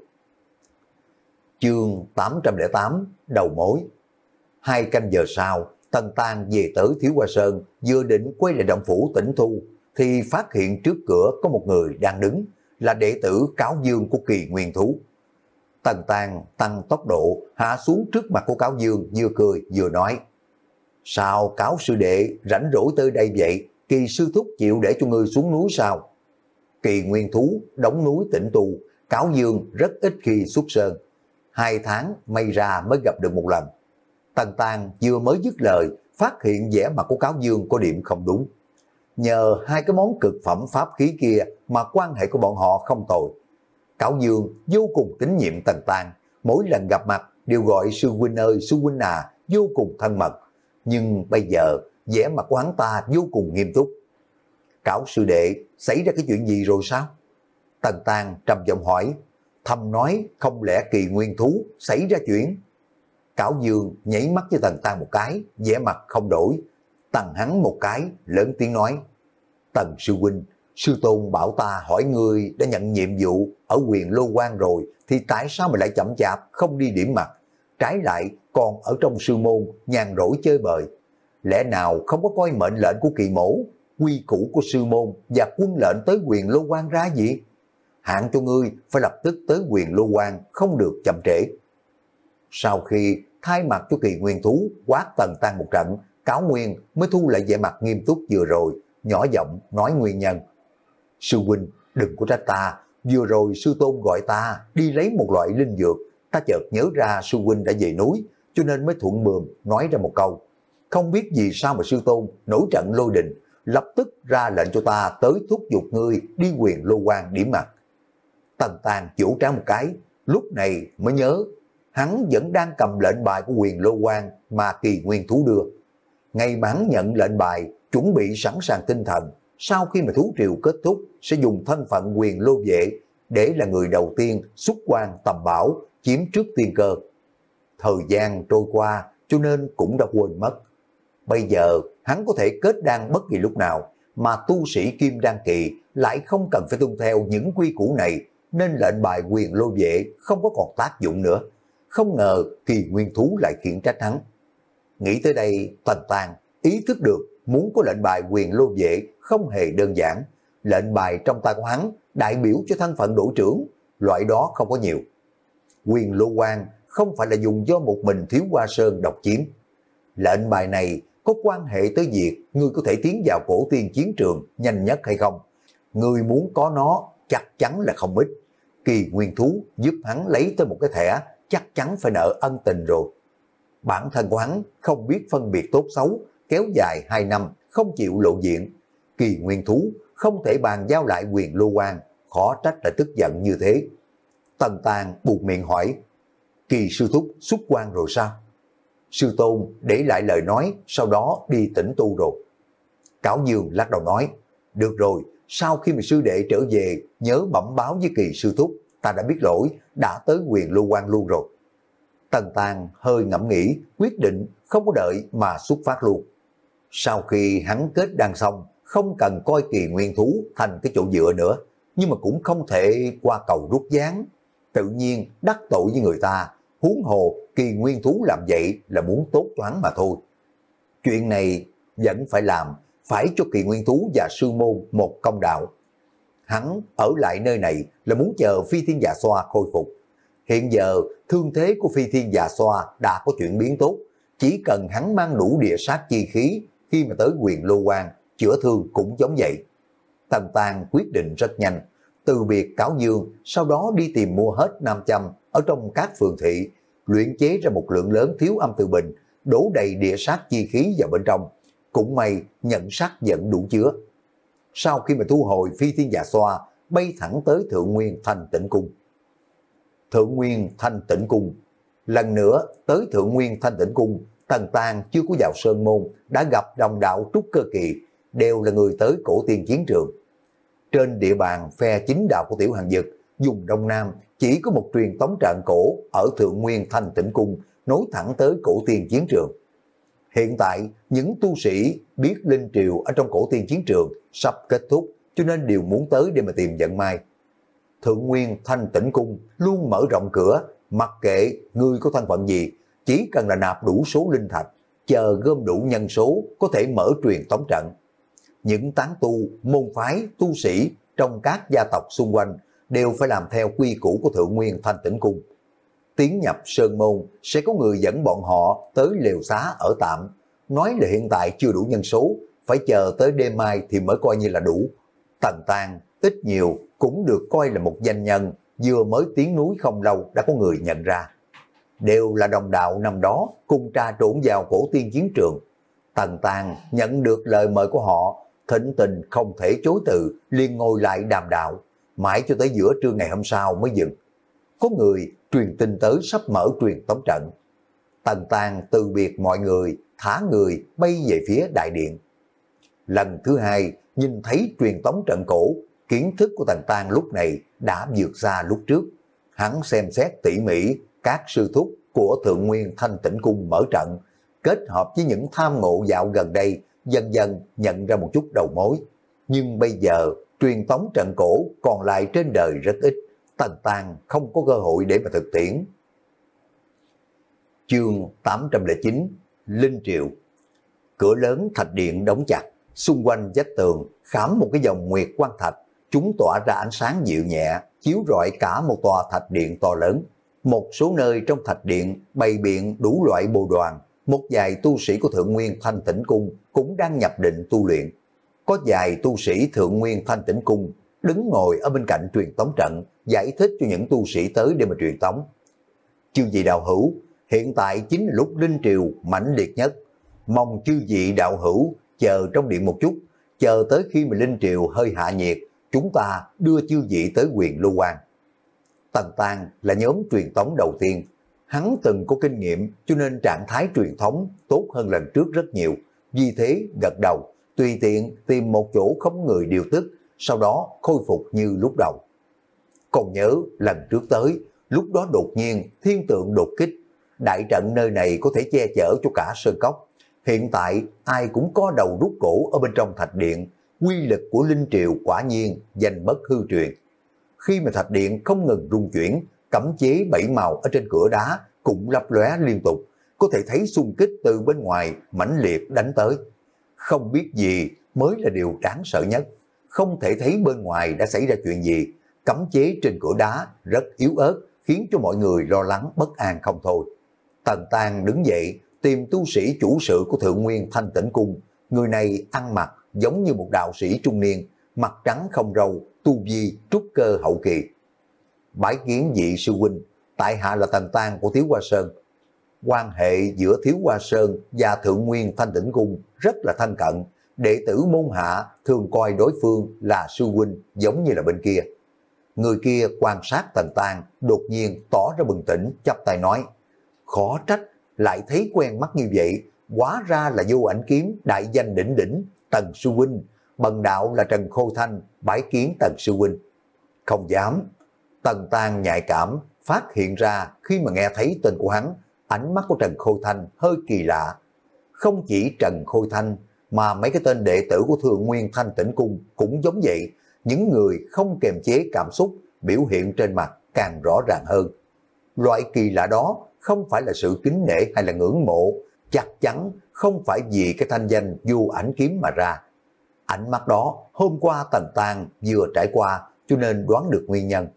Chương tám trăm lẻ tám đầu mối. Hai canh giờ sau, Tần Tăng về tới Thiếu Hoa Sơn, vừa định quay lại động phủ Tĩnh Thu, thì phát hiện trước cửa có một người đang đứng, là đệ tử Cáo Dương của Kỳ Nguyên Thú. Tần Tăng tăng tốc độ, hạ xuống trước mặt của Cáo Dương, vừa cười vừa nói: Sao Cáo sư đệ rảnh rỗi tới đây vậy? Kỳ sư thúc chịu để cho ngươi xuống núi sao? Kỳ Nguyên Thú đóng núi Tĩnh Tu, Cáo Dương rất ít khi xuất sơn. Hai tháng may ra mới gặp được một lần. Tần Tăng vừa mới dứt lời, phát hiện vẻ mặt của Cáo Dương có điểm không đúng. Nhờ hai cái món cực phẩm pháp khí kia mà quan hệ của bọn họ không tồi. Cáo Dương vô cùng tín nhiệm Tần Tăng, mỗi lần gặp mặt đều gọi sư huynh ơi sư huynh à, vô cùng thân mật. Nhưng bây giờ vẻ mặt của hắn ta vô cùng nghiêm túc. Cáo sư đệ, xảy ra cái chuyện gì rồi sao? Tần Tăng trầm giọng hỏi. Thầm nói không lẽ Kỳ Nguyên Thú xảy ra chuyện? Cáo Dương nhảy mắt với Tần Tăng một cái, vẻ mặt không đổi. Tần hắn một cái, lớn tiếng nói: Tần sư huynh, sư tôn bảo ta hỏi ngươi đã nhận nhiệm vụ ở Huyền Lô Quan rồi, thì tại sao mà lại chậm chạp không đi điểm mặt, trái lại còn ở trong sư môn nhàn rỗi chơi bời? Lẽ nào không có coi mệnh lệnh của Kỳ mổ? quy củ của sư môn và quân lệnh tới quyền Lô Quan ra gì? Hạn cho ngươi phải lập tức tới quyền Lô Quan, không được chậm trễ. Sau khi thay mặt cho Kỳ Nguyên thú quát Tần Tăng một trận, Cáo Nguyên mới thu lại vẻ mặt nghiêm túc vừa rồi, nhỏ giọng nói nguyên nhân. Sư huynh, đừng có trách ta, vừa rồi sư tôn gọi ta đi lấy một loại linh dược, ta chợt nhớ ra sư huynh đã về núi, cho nên mới thuận mồm nói ra một câu. Không biết vì sao mà sư tôn nổi trận lôi đình, lập tức ra lệnh cho ta tới thúc giục ngươi đi quyền Lô Quan điểm mặt. Tần Tàng vỗ trán một cái, lúc này mới nhớ, hắn vẫn đang cầm lệnh bài của quyền Lô Quan mà Kỳ Nguyên thú đưa. Ngày mà hắn nhận lệnh bài, chuẩn bị sẵn sàng tinh thần, sau khi mà thú triều kết thúc sẽ dùng thân phận quyền Lô Vệ để là người đầu tiên xuất quan tầm bảo, chiếm trước tiên cơ. Thời gian trôi qua cho nên cũng đã quên mất. Bây giờ hắn có thể kết đan bất kỳ lúc nào, mà tu sĩ kim đan kỳ lại không cần phải tuân theo những quy củ này, nên lệnh bài quyền Lô Vệ không có còn tác dụng nữa. Không ngờ Kỳ Nguyên thú lại khiển trách hắn. Nghĩ tới đây, Tần Tàng ý thức được muốn có lệnh bài quyền Lô Vệ không hề đơn giản. Lệnh bài trong tay của hắn đại biểu cho thân phận đội trưởng, loại đó không có nhiều. Quyền Lô Quan không phải là dùng do một mình Thiếu Hoa Sơn độc chiếm. Lệnh bài này có quan hệ tới việc ngươi có thể tiến vào cổ tiên chiến trường nhanh nhất hay không. Ngươi muốn có nó chắc chắn là không ít. Kỳ Nguyên thú giúp hắn lấy tới một cái thẻ, chắc chắn phải nợ ân tình rồi. Bản thân của hắn không biết phân biệt tốt xấu, kéo dài hai năm không chịu lộ diện. Kỳ Nguyên thú không thể bàn giao lại quyền Lô Quan, khó trách lại tức giận như thế. Tần Tàng buộc miệng hỏi, Kỳ sư thúc xuất quan rồi sao? Sư tôn để lại lời nói, sau đó đi tĩnh tu rồi. Cáo Dương lắc đầu nói, được rồi, sau khi mà sư đệ trở về, nhớ bẩm báo với Kỳ sư thúc, ta đã biết lỗi, đã tới quyền Lô Quan luôn rồi. Tần Tàng hơi ngẫm nghĩ, quyết định không có đợi mà xuất phát luôn. Sau khi hắn kết đan xong, không cần coi Kỳ Nguyên thú thành cái chỗ dựa nữa, nhưng mà cũng không thể qua cầu rút ván. Tự nhiên đắc tội với người ta, huống hồ Kỳ Nguyên thú làm vậy là muốn tốt toán mà thôi. Chuyện này vẫn phải làm, phải cho Kỳ Nguyên thú và sư môn một công đạo. Hắn ở lại nơi này là muốn chờ Phi Thiên Dạ Xoa khôi phục. Hiện giờ thương thế của Phi Thiên Dạ Xoa đã có chuyển biến tốt, chỉ cần hắn mang đủ địa sát chi khí, khi mà tới quyền Lô Quan, chữa thương cũng giống vậy. Tần Tàng quyết định rất nhanh, từ biệt Cáo Dương, sau đó đi tìm mua hết nam châm ở trong các phường thị, luyện chế ra một lượng lớn thiếu âm từ bình, đổ đầy địa sát chi khí vào bên trong. Cũng may nhận sắc vẫn đủ chứa. Sau khi mà thu hồi Phi Thiên Dạ Xoa, bay thẳng tới Thượng Nguyên Thanh Tĩnh Cung. Thượng Nguyên Thanh Tĩnh Cung. Lần nữa tới Thượng Nguyên Thanh Tĩnh Cung, Tần Tàng chưa có vào sơn môn, đã gặp đồng đạo trúc cơ kỳ, đều là người tới cổ tiên chiến trường. Trên địa bàn phe chính đạo của Tiểu Hàng Dực, vùng Đông Nam chỉ có một truyền tống trận cổ ở Thượng Nguyên Thanh Tĩnh Cung, nối thẳng tới cổ tiên chiến trường. Hiện tại, những tu sĩ biết linh triều ở trong cổ tiên chiến trường sắp kết thúc, cho nên đều muốn tới để mà tìm vận may. Thượng Nguyên Thanh Tĩnh Cung luôn mở rộng cửa, mặc kệ ngươi có thân phận gì, chỉ cần là nạp đủ số linh thạch, chờ gom đủ nhân số có thể mở truyền tống trận. Những tán tu, môn phái, tu sĩ trong các gia tộc xung quanh đều phải làm theo quy củ của Thượng Nguyên Thanh Tĩnh Cung. Tiến nhập sơn môn sẽ có người dẫn bọn họ tới lều xá ở tạm, nói là hiện tại chưa đủ nhân số, phải chờ tới đêm mai thì mới coi như là đủ. Tần Tàng ít nhiều cũng được coi là một danh nhân, vừa mới tiến núi không lâu đã có người nhận ra. Đều là đồng đạo năm đó cùng trà trộn vào cổ tiên chiến trường. Tần Tàng nhận được lời mời của họ, thịnh tình không thể chối từ, liền ngồi lại đàm đạo, mãi cho tới giữa trưa ngày hôm sau mới dừng. Có người truyền tin tới sắp mở truyền tống trận. Tần Tàng từ biệt mọi người, thả người bay về phía đại điện. Lần thứ hai nhìn thấy truyền tống trận cổ, kiến thức của Tần Tàng lúc này đã vượt xa lúc trước. Hắn xem xét tỉ mỉ các sư thúc của Thượng Nguyên Thanh Tĩnh Cung mở trận, kết hợp với những tham ngộ dạo gần đây, dần dần nhận ra một chút đầu mối. Nhưng bây giờ truyền tống trận cổ còn lại trên đời rất ít, Tần Tàng không có cơ hội để mà thực tiễn. Chương tám trăm lẻ chín, Linh Triều. Cửa lớn thạch điện đóng chặt, Xung quanh vách tường khảm một cái dòng nguyệt quang thạch, chúng tỏa ra ánh sáng dịu nhẹ, chiếu rọi cả một tòa thạch điện to lớn. Một số nơi trong thạch điện bày biện đủ loại bồ đoàn, một vài tu sĩ của Thượng Nguyên Thanh Tĩnh Cung cũng đang nhập định tu luyện. Có vài tu sĩ Thượng Nguyên Thanh Tĩnh Cung đứng ngồi ở bên cạnh truyền tống trận, giải thích cho những tu sĩ tới để mà truyền tống. Chư vị đạo hữu, hiện tại chính là lúc linh triều mãnh liệt nhất. Mong chư vị đạo hữu chờ trong điện một chút, chờ tới khi mà linh triều hơi hạ nhiệt, chúng ta đưa chư vị tới Huyền Lưu Quan. Tần Tang là nhóm truyền tống đầu tiên. Hắn từng có kinh nghiệm cho nên trạng thái truyền thống tốt hơn lần trước rất nhiều. Vì thế gật đầu, tùy tiện tìm một chỗ không người điều tức, sau đó khôi phục như lúc đầu. Còn nhớ lần trước tới, lúc đó đột nhiên thiên tượng đột kích, đại trận nơi này có thể che chở cho cả sơn cốc. Hiện tại ai cũng có đầu rút cổ ở bên trong thạch điện, quy lực của linh triều quả nhiên danh bất hư truyền. Khi mà thạch điện không ngừng rung chuyển, cấm chế bảy màu ở trên cửa đá cũng lấp lóe liên tục, có thể thấy xung kích từ bên ngoài mãnh liệt đánh tới. Không biết gì mới là điều đáng sợ nhất, không thể thấy bên ngoài đã xảy ra chuyện gì. Cấm chế trên cửa đá rất yếu ớt, khiến cho mọi người lo lắng bất an không thôi. Tần Tang đứng dậy tìm tu sĩ chủ sự của Thượng Nguyên Thanh Tĩnh Cung. Người này ăn mặc giống như một đạo sĩ trung niên, mặt trắng không râu, tu vi trúc cơ hậu kỳ. Bái kiến vị sư huynh, tại hạ là Tần Tang của Thiếu Hoa Sơn. Quan hệ giữa Thiếu Hoa Sơn và Thượng Nguyên Thanh Tĩnh Cung rất là thân cận, đệ tử môn hạ thường coi đối phương là sư huynh giống như là bên kia. Người kia quan sát Tần Tang, đột nhiên tỏ ra bừng tỉnh, chắp tay nói: khó trách lại thấy quen mắt như vậy, hóa ra là Vô Ảnh Kiếm đại danh đỉnh đỉnh Tần sư huynh, bần đạo là Trần Khôi Thanh, bái kiến Tần sư huynh. Không dám. Tần Tang nhạy cảm phát hiện ra khi mà nghe thấy tên của hắn, ánh mắt của Trần Khôi Thanh hơi kỳ lạ. Không chỉ Trần Khôi Thanh mà mấy cái tên đệ tử của Thượng Nguyên Thanh Tĩnh Cung cũng giống vậy, những người không kiềm chế cảm xúc biểu hiện trên mặt càng rõ ràng hơn. Loại kỳ lạ đó không phải là sự kính nể hay là ngưỡng mộ, chắc chắn không phải vì cái thanh danh Vô Ảnh Kiếm mà ra. Ánh mắt đó hôm qua Tần Tang vừa trải qua cho nên đoán được nguyên nhân.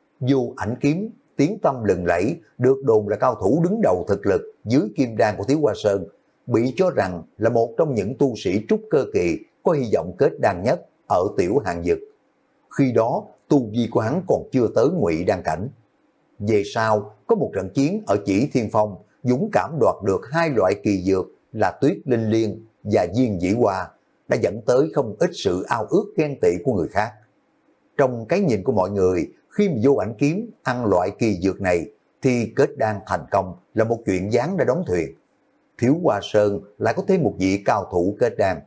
Vô Ảnh Kiếm tiếng tâm lừng lẫy, được đồn là cao thủ đứng đầu thực lực dưới kim đan của Thiếu Hoa Sơn, bị cho rằng là một trong những tu sĩ trúc cơ kỳ có hy vọng kết đan nhất ở tiểu hàng dực. Khi đó tu vi của hắn còn chưa tới ngụy đan cảnh. Về sau có một trận chiến ở Chỉ Thiên Phong, dũng cảm đoạt được hai loại kỳ dược là Tuyết Linh Liên và Diên Dĩ Hoa, đã dẫn tới không ít sự ao ước ghen tị của người khác. Trong cái nhìn của mọi người, khi mà Vô Ảnh Kiếm ăn loại kỳ dược này thì kết đan thành công là một chuyện gián đã đóng thuyền. Thiếu Hoa Sơn lại có thêm một vị cao thủ kết đan.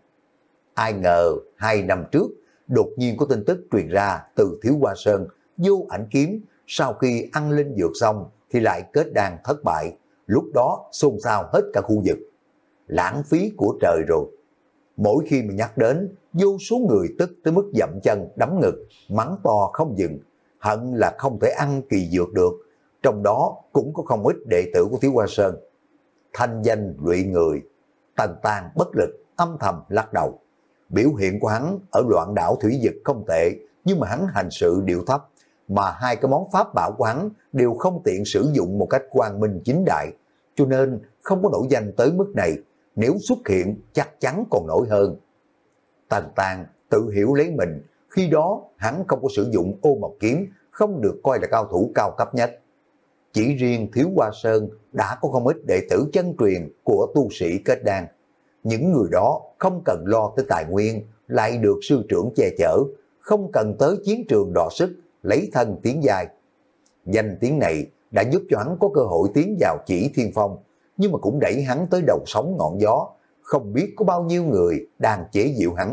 Ai ngờ hai năm trước đột nhiên có tin tức truyền ra từ Thiếu Hoa Sơn, Vô Ảnh Kiếm sau khi ăn linh dược xong thì lại kết đan thất bại. Lúc đó xôn xao hết cả khu vực. Lãng phí của trời rồi. Mỗi khi mà nhắc đến, vô số người tức tới mức dậm chân đấm ngực, mắng to không dừng, hận là không thể ăn kỳ dược được. Trong đó cũng có không ít đệ tử của Thiếu Hoa Sơn. Thanh danh lụy người. Tần Tang bất lực âm thầm lắc đầu. Biểu hiện của hắn ở loạn đảo thủy vực không tệ, nhưng mà hắn hành sự điệu thấp, mà hai cái món pháp bảo của hắn đều không tiện sử dụng một cách quang minh chính đại, cho nên không có nổi danh tới mức này. Nếu xuất hiện chắc chắn còn nổi hơn. Tần Tang tự hiểu lấy mình, khi đó hắn không có sử dụng Ô Mộc Kiếm, không được coi là cao thủ cao cấp nhất. Chỉ riêng Thiếu Hoa Sơn đã có không ít đệ tử chân truyền của tu sĩ kết đan. Những người đó không cần lo tới tài nguyên, lại được sư trưởng che chở, không cần tới chiến trường đọ sức, lấy thân tiến giai. Danh tiếng này đã giúp cho hắn có cơ hội tiến vào Chỉ Thiên Phong, nhưng mà cũng đẩy hắn tới đầu sóng ngọn gió, không biết có bao nhiêu người đang chế giễu hắn.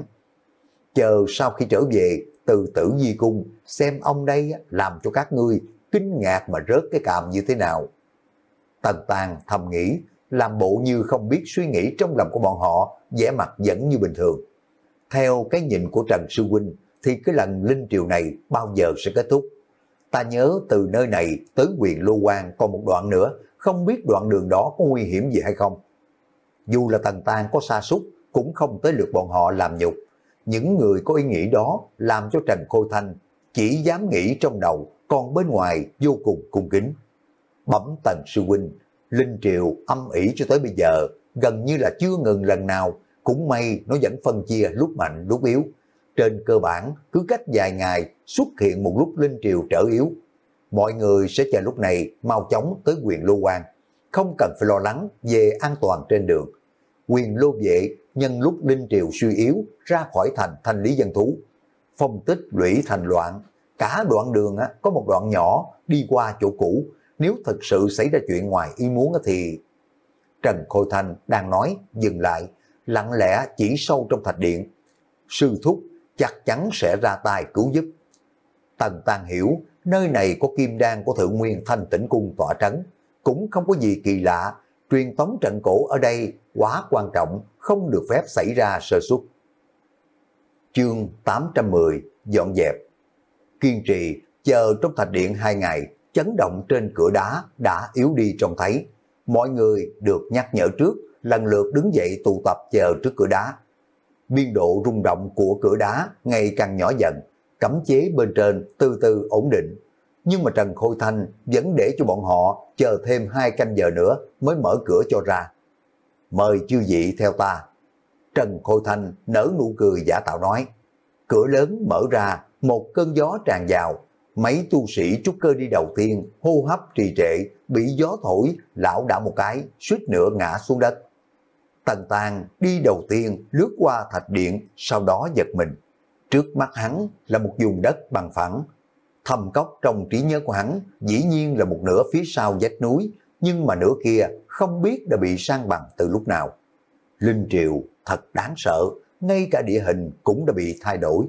Chờ sau khi trở về từ Tử Di Cung, xem ông đây làm cho các ngươi kinh ngạc mà rớt cái cằm như thế nào. Tần Tang thầm nghĩ, làm bộ như không biết suy nghĩ trong lòng của bọn họ, vẻ mặt vẫn như bình thường. Theo cái nhìn của Trần Sư Huynh thì cái lần linh triều này bao giờ sẽ kết thúc? Ta nhớ từ nơi này tới Huyền Lưu Quan còn một đoạn nữa, không biết đoạn đường đó có nguy hiểm gì hay không? Dù là Tần Tang có sa sút cũng không tới lượt bọn họ làm nhục. Những người có ý nghĩ đó làm cho Trần Khôi Thanh chỉ dám nghĩ trong đầu, còn bên ngoài vô cùng cung kính. Bẩm Tần sư huynh, Linh Triều âm ỉ cho tới bây giờ, gần như là chưa ngừng lần nào, cũng may nó vẫn phân chia lúc mạnh lúc yếu. Trên cơ bản, cứ cách vài ngày xuất hiện một lúc Linh Triều trở yếu. Mọi người sẽ chờ lúc này mau chóng tới Quyền Lô Quan, không cần phải lo lắng về an toàn trên đường. Quyền Lô Vệ nhân lúc Linh Triều suy yếu ra khỏi thành thanh lý dân thú. Phong tích lũy thành loạn, cả đoạn đường á, có một đoạn nhỏ đi qua chỗ cũ, nếu thực sự xảy ra chuyện ngoài ý muốn thì... Trần Khôi Thanh đang nói, dừng lại, lặng lẽ chỉ sâu trong thạch điện. Sư thúc chắc chắn sẽ ra tay cứu giúp. Tần Tàn hiểu, nơi này có kim đan của Thượng Nguyên Thanh Tĩnh Cung tọa trấn, cũng không có gì kỳ lạ, truyền tống trận cổ ở đây quá quan trọng, không được phép xảy ra sơ suất. Chương tám trăm mười, dọn dẹp. Kiên trì, chờ trong thạch điện hai ngày, chấn động trên cửa đá đã yếu đi trông thấy. Mọi người được nhắc nhở trước, lần lượt đứng dậy tụ tập chờ trước cửa đá. Biên độ rung động của cửa đá ngày càng nhỏ dần, cấm chế bên trên từ từ ổn định. Nhưng mà Trần Khôi Thanh vẫn để cho bọn họ chờ thêm hai canh giờ nữa mới mở cửa cho ra. Mời chư vị theo ta. Trần Khôi Thanh nở nụ cười giả tạo nói. Cửa lớn mở ra, một cơn gió tràn vào. Mấy tu sĩ trúc cơ đi đầu tiên, hô hấp trì trệ, bị gió thổi, lão đảo một cái, suýt nữa ngã xuống đất. Tần Tàn đi đầu tiên, lướt qua thạch điện, sau đó giật mình. Trước mắt hắn là một vùng đất bằng phẳng. Thâm cốc trong trí nhớ của hắn dĩ nhiên là một nửa phía sau vách núi, nhưng mà nửa kia không biết đã bị san bằng từ lúc nào. Linh Triều thật đáng sợ, ngay cả địa hình cũng đã bị thay đổi.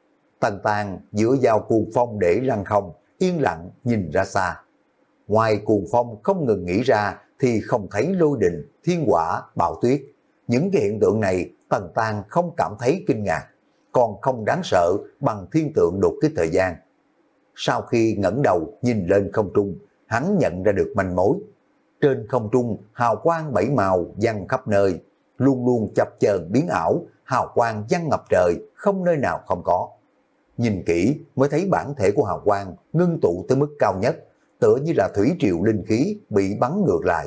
Tần Tàn dựa vào cuồng phong để lăn không, yên lặng nhìn ra xa. Ngoài cuồng phong không ngừng nghĩ ra thì không thấy lôi đình, thiên hỏa, bão tuyết. Những cái hiện tượng này Tần Tàn không cảm thấy kinh ngạc, còn không đáng sợ bằng thiên tượng đột kích thời gian. Sau khi ngẩng đầu nhìn lên không trung, hắn nhận ra được manh mối. Trên không trung hào quang bảy màu văng khắp nơi, luôn luôn chập chờn biến ảo, hào quang văng ngập trời, không nơi nào không có. Nhìn kỹ mới thấy bản thể của hào quang ngưng tụ tới mức cao nhất, tựa như là thủy triều linh khí bị bắn ngược lại.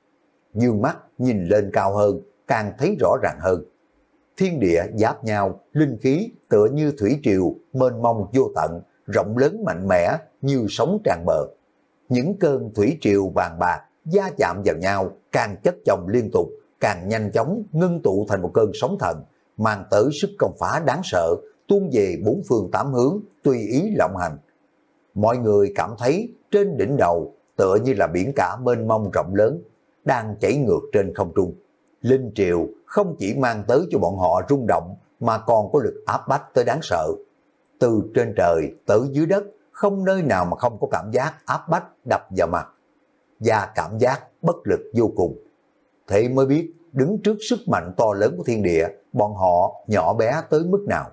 Dương mắt nhìn lên cao hơn, càng thấy rõ ràng hơn. Thiên địa giáp nhau, linh khí tựa như thủy triều mênh mông vô tận, rộng lớn mạnh mẽ như sóng tràn bờ. Những cơn thủy triều vàng bạc va chạm vào nhau, càng chất chồng liên tục, càng nhanh chóng ngưng tụ thành một cơn sóng thần, mang tới sức công phá đáng sợ, tuôn về bốn phương tám hướng, tùy ý lộng hành. Mọi người cảm thấy trên đỉnh đầu tựa như là biển cả mênh mông rộng lớn, đang chảy ngược trên không trung. Linh triều không chỉ mang tới cho bọn họ rung động, mà còn có lực áp bách tới đáng sợ. Từ trên trời tới dưới đất, không nơi nào mà không có cảm giác áp bách đập vào mặt, và cảm giác bất lực vô cùng. Thế mới biết đứng trước sức mạnh to lớn của thiên địa, bọn họ nhỏ bé tới mức nào.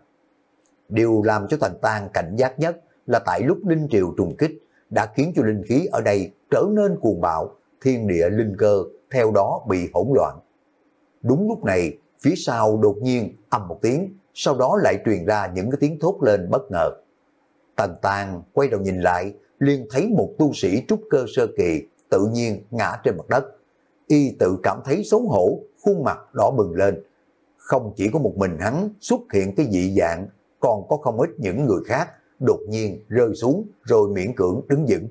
Điều làm cho Tần Tàn cảnh giác nhất là tại lúc linh triều trùng kích đã khiến cho linh khí ở đây trở nên cuồng bạo, thiên địa linh cơ theo đó bị hỗn loạn. Đúng lúc này, phía sau đột nhiên ầm một tiếng, sau đó lại truyền ra những cái tiếng thốt lên bất ngờ. Tần Tàn quay đầu nhìn lại, liền thấy một tu sĩ trúc cơ sơ kỳ tự nhiên ngã trên mặt đất. Y tự cảm thấy xấu hổ, khuôn mặt đỏ bừng lên. Không chỉ có một mình hắn xuất hiện cái dị dạng, còn có không ít những người khác đột nhiên rơi xuống rồi miễn cưỡng đứng vững.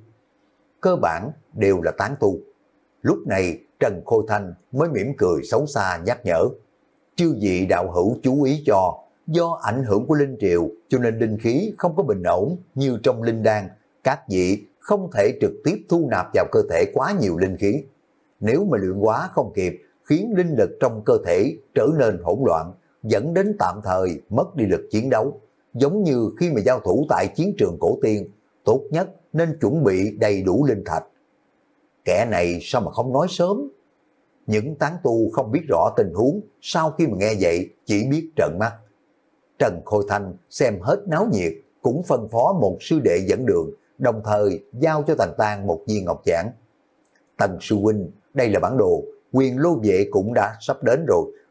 Cơ bản đều là tán tu. Lúc này Trần Khôi Thanh mới mỉm cười xấu xa nhắc nhở. Chư vị đạo hữu chú ý cho, do ảnh hưởng của linh triều cho nên linh khí không có bình ổn như trong linh đan. Các vị không thể trực tiếp thu nạp vào cơ thể quá nhiều linh khí. Nếu mà luyện hóa không kịp, khiến linh lực trong cơ thể trở nên hỗn loạn, dẫn đến tạm thời mất đi lực chiến đấu. Giống như khi mà giao thủ tại chiến trường cổ tiên, tốt nhất nên chuẩn bị đầy đủ linh thạch. Kẻ này sao mà không nói sớm? Những tán tu không biết rõ tình huống, sau khi mà nghe vậy chỉ biết trợn mắt. Trần Khôi Thanh xem hết náo nhiệt, cũng phân phó một sư đệ dẫn đường, đồng thời giao cho Tần Tàn một viên ngọc giản. Tần sư huynh, đây là bản đồ, Quyền Lô Vệ cũng đã sắp đến rồi,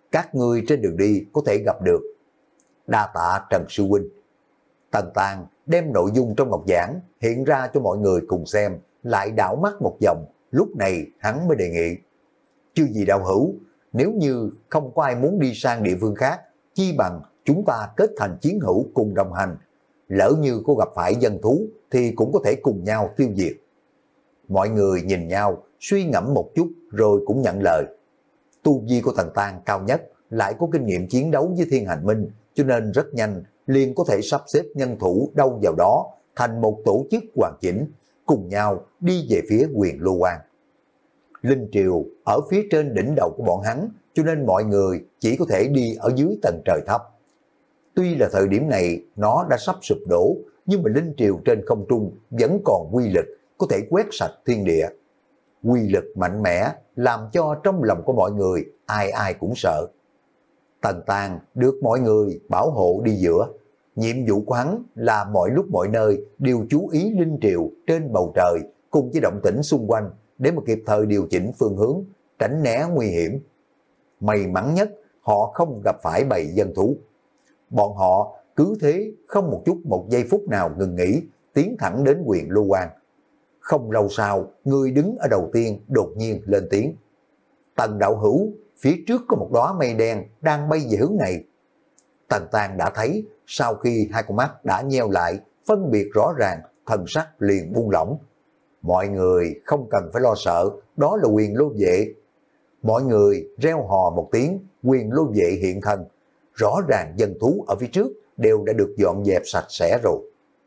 các ngươi trên đường đi có thể gặp được. Đa tạ Trần Sư Huynh. Tần Tàng đem nội dung trong ngọc giảng hiện ra cho mọi người cùng xem, lại đảo mắt một vòng, lúc này hắn mới đề nghị. Chư vị đạo hữu, nếu như không có ai muốn đi sang địa phương khác, chi bằng chúng ta kết thành chiến hữu cùng đồng hành. Lỡ như có gặp phải dân thú thì cũng có thể cùng nhau tiêu diệt. Mọi người nhìn nhau, suy ngẫm một chút rồi cũng nhận lời. Tu vi của Tần Tàng cao nhất, lại có kinh nghiệm chiến đấu với Thiên Hành Minh, cho nên rất nhanh liền có thể sắp xếp nhân thủ đâu vào đó thành một tổ chức hoàn chỉnh, cùng nhau đi về phía Huyền Lô Quan. Linh triều ở phía trên đỉnh đầu của bọn hắn, cho nên mọi người chỉ có thể đi ở dưới tầng trời thấp. Tuy là thời điểm này nó đã sắp sụp đổ, nhưng mà linh triều trên không trung vẫn còn quy lực, có thể quét sạch thiên địa. Quy lực mạnh mẽ làm cho trong lòng của mọi người ai ai cũng sợ. Tần Tàng được mọi người bảo hộ đi giữa. Nhiệm vụ của hắn là mọi lúc mọi nơi đều chú ý linh triều trên bầu trời cùng với động tĩnh xung quanh để mà kịp thời điều chỉnh phương hướng, tránh né nguy hiểm. May mắn nhất, họ không gặp phải bầy dân thú. Bọn họ cứ thế không một chút một giây phút nào ngừng nghỉ, tiến thẳng đến Huyền Lô Quan. Không lâu sau, người đứng ở đầu tiên đột nhiên lên tiếng. Tần đạo hữu, phía trước có một đóa mây đen đang bay về hướng này. Tần Tàng đã thấy, sau khi hai con mắt đã nheo lại, phân biệt rõ ràng, thần sắc liền buông lỏng. Mọi người không cần phải lo sợ, đó là Huyền Lô Vệ. Mọi người reo hò một tiếng, Huyền Lô Vệ hiện thân. Rõ ràng dân thú ở phía trước đều đã được dọn dẹp sạch sẽ rồi.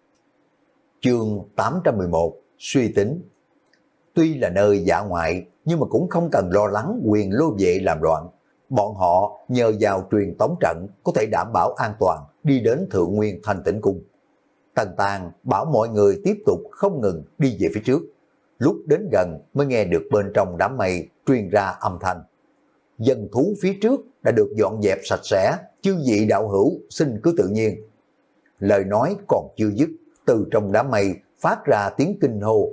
Chương tám trăm mười một, suy tính. Tuy là nơi dã ngoại, nhưng mà cũng không cần lo lắng Huyền Lô Vệ làm loạn. Bọn họ nhờ vào truyền tống trận có thể đảm bảo an toàn đi đến Thượng Nguyên Thanh Tĩnh Cung. Tần Tàng bảo mọi người tiếp tục không ngừng đi về phía trước. Lúc đến gần mới nghe được bên trong đám mây truyền ra âm thanh. Dân thú phía trước đã được dọn dẹp sạch sẽ, chư vị đạo hữu xin cứ tự nhiên. Lời nói còn chưa dứt, từ trong đám mây phát ra tiếng kinh hô.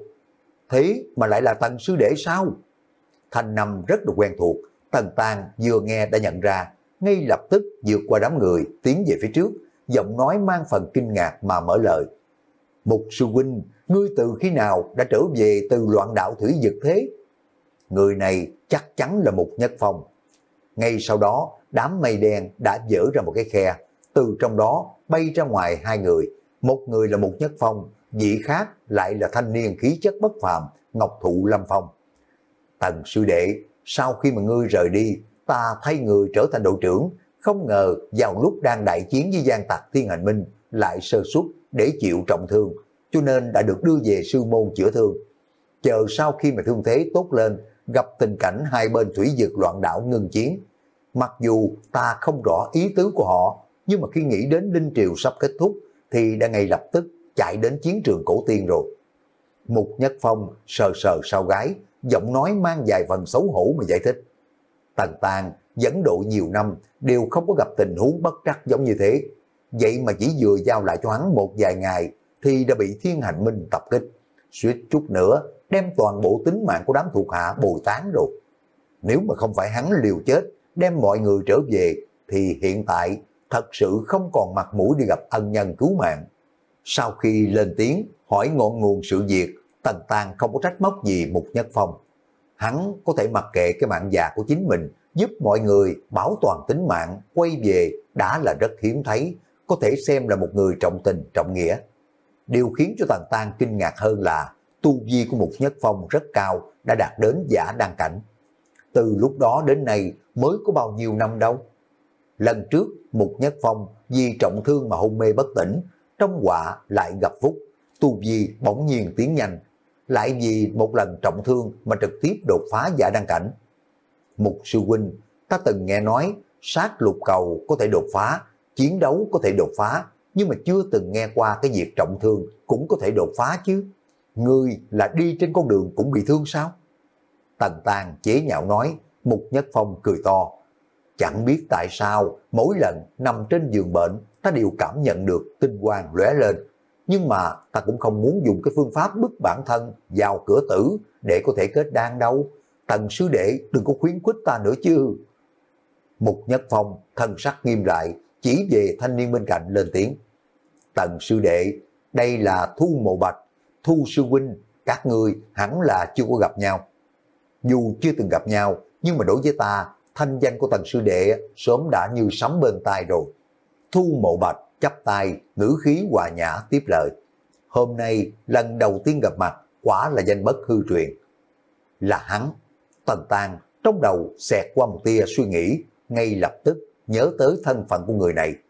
Thế mà lại là Tần sư đệ sao? Thanh năm rất là quen thuộc, Tần Tàng vừa nghe đã nhận ra, ngay lập tức vượt qua đám người tiến về phía trước, giọng nói mang phần kinh ngạc mà mở lời. Mục sư huynh, ngươi từ khi nào đã trở về từ loạn đạo thủy vực thế? Người này chắc chắn là Mục Nhất Phong. Ngay sau đó, đám mây đen đã dỡ ra một cái khe, từ trong đó bay ra ngoài hai người, một người là Mục Nhất Phong, vị khác lại là thanh niên khí chất bất phàm Ngọc Thụ Lâm Phong. Tần sư đệ, sau khi mà ngươi rời đi, ta thay người trở thành đội trưởng, không ngờ vào lúc đang đại chiến với gian tặc Thiên Hành Minh lại sơ suất để chịu trọng thương, cho nên đã được đưa về sư môn chữa thương. Chờ sau khi mà thương thế tốt lên, gặp tình cảnh hai bên thủy vực loạn đảo ngừng chiến. Mặc dù ta không rõ ý tứ của họ, nhưng mà khi nghĩ đến linh triều sắp kết thúc thì đã ngay lập tức chạy đến chiến trường cổ tiên rồi. Mục Nhất Phong sờ sờ sau gái, giọng nói mang vài phần xấu hổ mà giải thích. Tần Tàng dẫn đội nhiều năm đều không có gặp tình huống bất trắc giống như thế. Vậy mà chỉ vừa giao lại cho hắn một vài ngày thì đã bị Thiên Hành Minh tập kích. Suýt chút nữa đem toàn bộ tính mạng của đám thuộc hạ bồi tán rồi. Nếu mà không phải hắn liều chết đem mọi người trở về thì hiện tại thật sự không còn mặt mũi đi gặp ân nhân cứu mạng. Sau khi lên tiếng hỏi ngọn nguồn sự việc, Tần Tàng không có trách móc gì Mục Nhất Phong. Hắn có thể mặc kệ cái mạng già của chính mình, giúp mọi người bảo toàn tính mạng, quay về đã là rất hiếm thấy, có thể xem là một người trọng tình trọng nghĩa. Điều khiến cho Tần Tàng kinh ngạc hơn là tu vi của Mục Nhất Phong rất cao, đã đạt đến giả đăng cảnh. Từ lúc đó đến nay mới có bao nhiêu năm đâu. Lần trước Mục Nhất Phong vì trọng thương mà hôn mê bất tỉnh, trong họa lại gặp phúc, tu vi bỗng nhiên tiến nhanh, lại vì một lần trọng thương mà trực tiếp đột phá giả đăng cảnh. Mục sư huynh, ta từng nghe nói sát lục cầu có thể đột phá, chiến đấu có thể đột phá, nhưng mà chưa từng nghe qua cái việc trọng thương cũng có thể đột phá chứ. Ngươi là đi trên con đường cũng bị thương sao? Tần Tàng chế nhạo nói. Mục Nhất Phong cười to. Chẳng biết tại sao mỗi lần nằm trên giường bệnh ta đều cảm nhận được tinh quang lóe lên, nhưng mà ta cũng không muốn dùng cái phương pháp bức bản thân vào cửa tử để có thể kết đan đâu. Tần sư đệ đừng có khuyến khích ta nữa chứ. Mục Nhất Phong thân sắc nghiêm lại, chỉ về thanh niên bên cạnh lên tiếng. Tần sư đệ, đây là Thu Mộ Bạch, Thu sư huynh, các ngươi hẳn là chưa có gặp nhau. Dù chưa từng gặp nhau, nhưng mà đối với ta, thanh danh của Tần sư đệ sớm đã như sấm bên tai rồi. Thu Mộ Bạch chắp tay, ngữ khí hòa nhã tiếp lời. Hôm nay lần đầu tiên gặp mặt, quả là danh bất hư truyền. Là hắn. Tần Tang trong đầu xẹt qua một tia suy nghĩ, ngay lập tức nhớ tới thân phận của người này.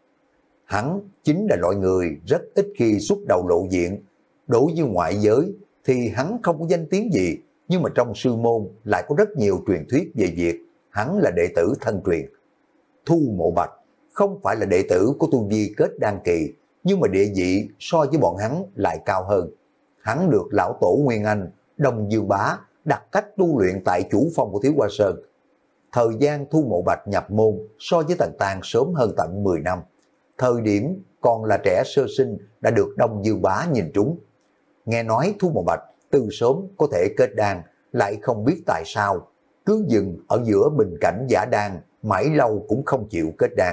Hắn chính là loại người rất ít khi xuất đầu lộ diện. Đối với ngoại giới thì hắn không có danh tiếng gì, nhưng mà trong sư môn lại có rất nhiều truyền thuyết về việc hắn là đệ tử thân truyền. Thu Mộ Bạch không phải là đệ tử của tu vi kết đan kỳ, nhưng mà địa vị so với bọn hắn lại cao hơn. Hắn được lão tổ Nguyên Anh, Đông Dương Bá đặt cách tu luyện tại chủ phong của Thiếu Hoa Sơn. Thời gian Thu Mộ Bạch nhập môn so với Tần Tang sớm hơn tận mười năm. Thời điểm còn là trẻ sơ sinh đã được Đông Dương Bá nhìn trúng. Nghe nói Thu Mộ Bạch từ sớm có thể kết đan, lại không biết tại sao cứ dừng ở giữa bình cảnh giả đan, mãi lâu cũng không chịu kết đan.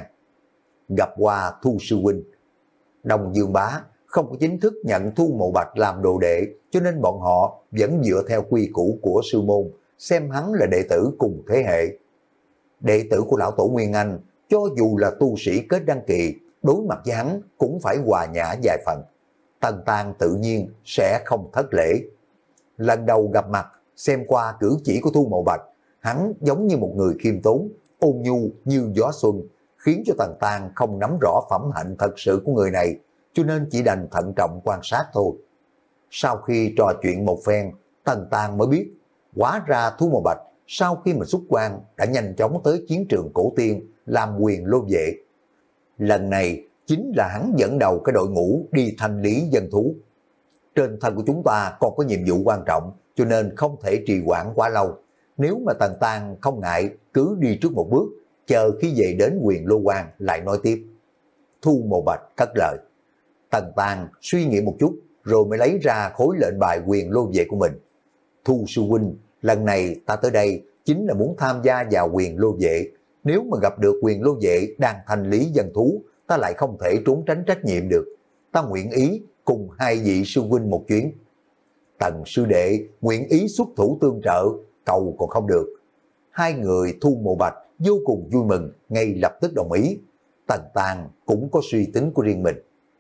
Gặp qua Thu sư huynh, Đông Dương Bá không có chính thức nhận Thu Mộ Bạch làm đồ đệ, cho nên bọn họ vẫn dựa theo quy củ của sư môn, xem hắn là đệ tử cùng thế hệ. Đệ tử của lão tổ Nguyên Anh, cho dù là tu sĩ kết đăng kỳ, đối mặt với hắn cũng phải hòa nhã vài phần. Tần Tang tự nhiên sẽ không thất lễ. Lần đầu gặp mặt, xem qua cử chỉ của Thu Mộ Bạch, hắn giống như một người khiêm tốn, ôn nhu như gió xuân, khiến cho Tần Tang không nắm rõ phẩm hạnh thật sự của người này, cho nên chỉ đành thận trọng quan sát thôi. Sau khi trò chuyện một phen, Tần Tang mới biết, hóa ra Thu Mộ Bạch sau khi mà xuất quan đã nhanh chóng tới chiến trường cổ tiên làm quyền lô vệ. Lần này chính là hắn dẫn đầu cái đội ngũ đi thanh lý dân thú. Trên thân của chúng ta còn có nhiệm vụ quan trọng, cho nên không thể trì hoãn quá lâu. Nếu mà Tần Tang không ngại, cứ đi trước một bước, chờ khi về đến quyền lô quan lại nói tiếp. Thu Mộ Bạch cất lời. Tần Tang suy nghĩ một chút, rồi mới lấy ra khối lệnh bài quyền lô vệ của mình. Thu sư huynh, lần này ta tới đây chính là muốn tham gia vào quyền lô vệ. Nếu mà gặp được quyền lô vệ đang thanh lý dân thú, ta lại không thể trốn tránh trách nhiệm được. Ta nguyện ý cùng hai vị sư huynh một chuyến. Tần sư đệ nguyện ý xuất thủ tương trợ, cầu còn không được. Hai người Thu Mộ Bạch vô cùng vui mừng, ngay lập tức đồng ý. Tần Tang cũng có suy tính của riêng mình.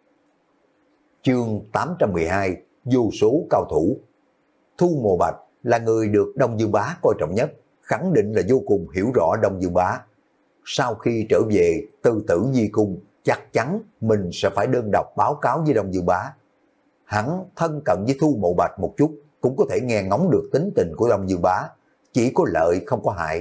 Chương tám trăm mười hai, vô số cao thủ. Thu Mộ Bạch là người được Đông Dương Bá coi trọng nhất, khẳng định là vô cùng hiểu rõ Đông Dương Bá. Sau khi trở về từ Tử Di Cung, chắc chắn mình sẽ phải đơn độc báo cáo với Đông Dương Bá. Hắn thân cận với Thu Mộ Bạch một chút, cũng có thể nghe ngóng được tính tình của Đông Dương Bá, chỉ có lợi không có hại.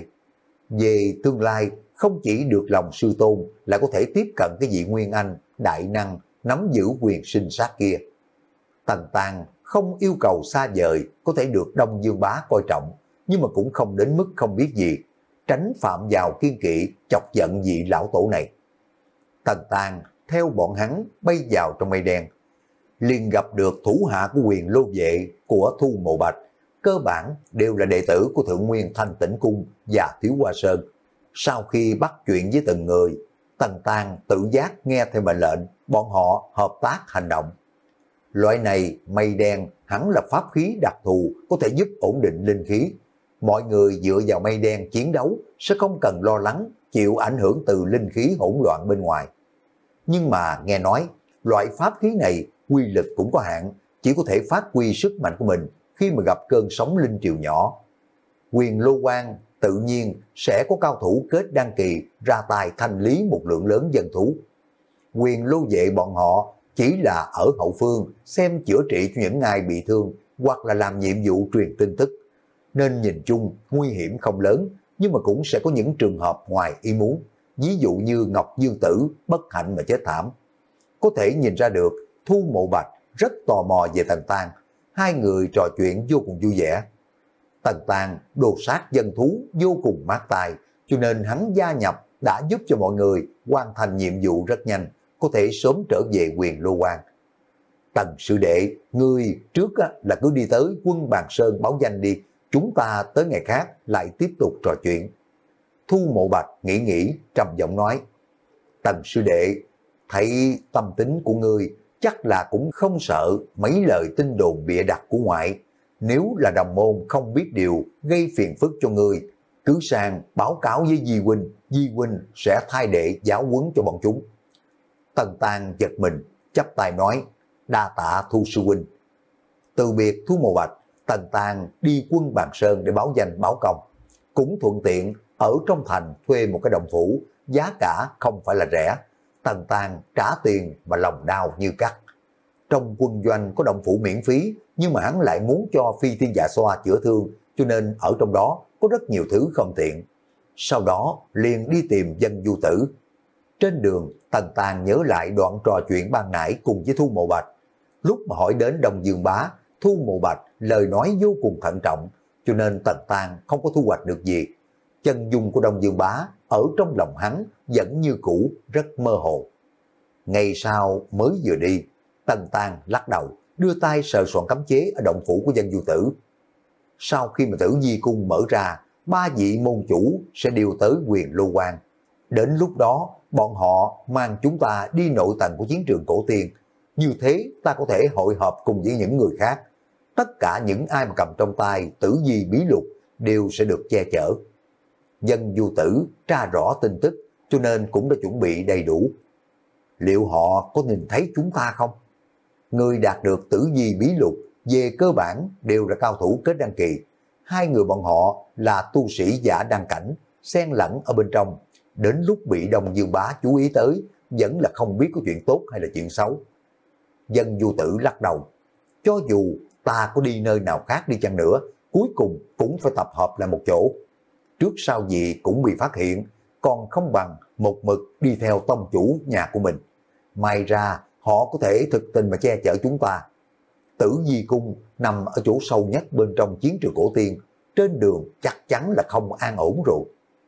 Về tương lai, không chỉ được lòng sư tôn, lại có thể tiếp cận cái vị Nguyên Anh, đại năng, nắm giữ quyền sinh sát kia. Tần Tang không yêu cầu xa vời, có thể được Đông Dương Bá coi trọng, nhưng mà cũng không đến mức không biết gì, tránh phạm vào kiên kỵ, chọc giận vị lão tổ này. Tần Tang theo bọn hắn bay vào trong mây đen, liền gặp được thủ hạ của quyền lô vệ của Thu Mộ Bạch, cơ bản đều là đệ tử của Thượng Nguyên Thanh Tĩnh Cung và Thiếu Hoa Sơn. Sau khi bắt chuyện với từng người, Tần Tang tự giác nghe theo mệnh lệnh, bọn họ hợp tác hành động. Loại này mây đen hẳn là pháp khí đặc thù, có thể giúp ổn định linh khí. Mọi người dựa vào mây đen chiến đấu sẽ không cần lo lắng chịu ảnh hưởng từ linh khí hỗn loạn bên ngoài. Nhưng mà nghe nói, loại pháp khí này quy lực cũng có hạn, chỉ có thể phát huy sức mạnh của mình khi mà gặp cơn sóng linh triều nhỏ. Quyền lô quan tự nhiên sẽ có cao thủ kết đăng kỳ ra tài thanh lý một lượng lớn dân thú. Quyền lô vệ bọn họ chỉ là ở hậu phương xem chữa trị cho những ai bị thương hoặc là làm nhiệm vụ truyền tin tức. Nên nhìn chung nguy hiểm không lớn, nhưng mà cũng sẽ có những trường hợp ngoài ý muốn, ví dụ như Ngọc Dương Tử bất hạnh mà chết thảm. Có thể nhìn ra được Thu Mộ Bạch rất tò mò về Tần Tang, hai người trò chuyện vô cùng vui vẻ. Tần Tang đồ sát dân thú vô cùng mát tai, cho nên hắn gia nhập đã giúp cho mọi người hoàn thành nhiệm vụ rất nhanh, có thể sớm trở về quyền lô quan. Tần sư đệ, ngươi trước là cứ đi tới Quân Bàn Sơn báo danh đi, chúng ta tới ngày khác lại tiếp tục trò chuyện. Thu Mộ Bạch nghĩ nghĩ, trầm giọng nói, Tần sư đệ, thấy tâm tính của ngươi chắc là cũng không sợ mấy lời tin đồn bịa đặt của ngoại. Nếu là đồng môn không biết điều gây phiền phức cho ngươi, cứ sang báo cáo với Di huynh, Di huynh sẽ thay đệ giáo huấn cho bọn chúng. Tần Tang giật mình, chắp tay nói, đa tạ Thu sư huynh. Từ biệt Thu Mộ Bạch, Tần Tang đi quân Bàn Sơn để báo danh báo công, cũng thuận tiện ở trong thành thuê một cái đồng phủ, giá cả không phải là rẻ. Tần Tang trả tiền mà lòng đau như cắt. Trong quân doanh có đồng phủ miễn phí, nhưng mà hắn lại muốn cho Phi Thiên Dạ Xoa chữa thương, cho nên ở trong đó có rất nhiều thứ không tiện. Sau đó liền đi tìm Dân Du Tử. Trên đường, Tần Tang nhớ lại đoạn trò chuyện ban nãy cùng với Thu Mộ Bạch. Lúc mà hỏi đến Đông Dương Bá, Thu Mộ Bạch lời nói vô cùng thận trọng, cho nên Tần Tang không có thu hoạch được gì. Chân dung của Đông Dương Bá ở trong lòng hắn vẫn như cũ, rất mơ hồ. Ngày sau mới vừa đi, Tần Tang lắc đầu, đưa tay sờ soạn cấm chế ở động phủ của Dân Du Tử. Sau khi mà Tử Di Cung mở ra, ba vị môn chủ sẽ điều tới Quyền Lô Quan. Đến lúc đó, bọn họ mang chúng ta đi nội tầng của chiến trường cổ tiên. Như thế ta có thể hội họp cùng với những người khác. Tất cả những ai mà cầm trong tay Tử Di bí lục đều sẽ được che chở. Dân Du Tử tra rõ tin tức, cho nên cũng đã chuẩn bị đầy đủ. Liệu họ có nhìn thấy chúng ta không? Người đạt được Tử Di bí lục về cơ bản đều là cao thủ kết đăng kỳ. Hai người bọn họ là tu sĩ giả đăng cảnh, xen lẫn ở bên trong. Đến lúc bị Đông Dương Bá chú ý tới, vẫn là không biết có chuyện tốt hay là chuyện xấu. Dân Du Tử lắc đầu. Cho dù ta có đi nơi nào khác đi chăng nữa, cuối cùng cũng phải tập hợp lại một chỗ. Trước sau gì cũng bị phát hiện, còn không bằng một mực đi theo tông chủ nhà của mình. May ra họ có thể thực tình mà che chở chúng ta. Tử Di Cung nằm ở chỗ sâu nhất bên trong chiến trường cổ tiên, trên đường chắc chắn là không an ổn rồi.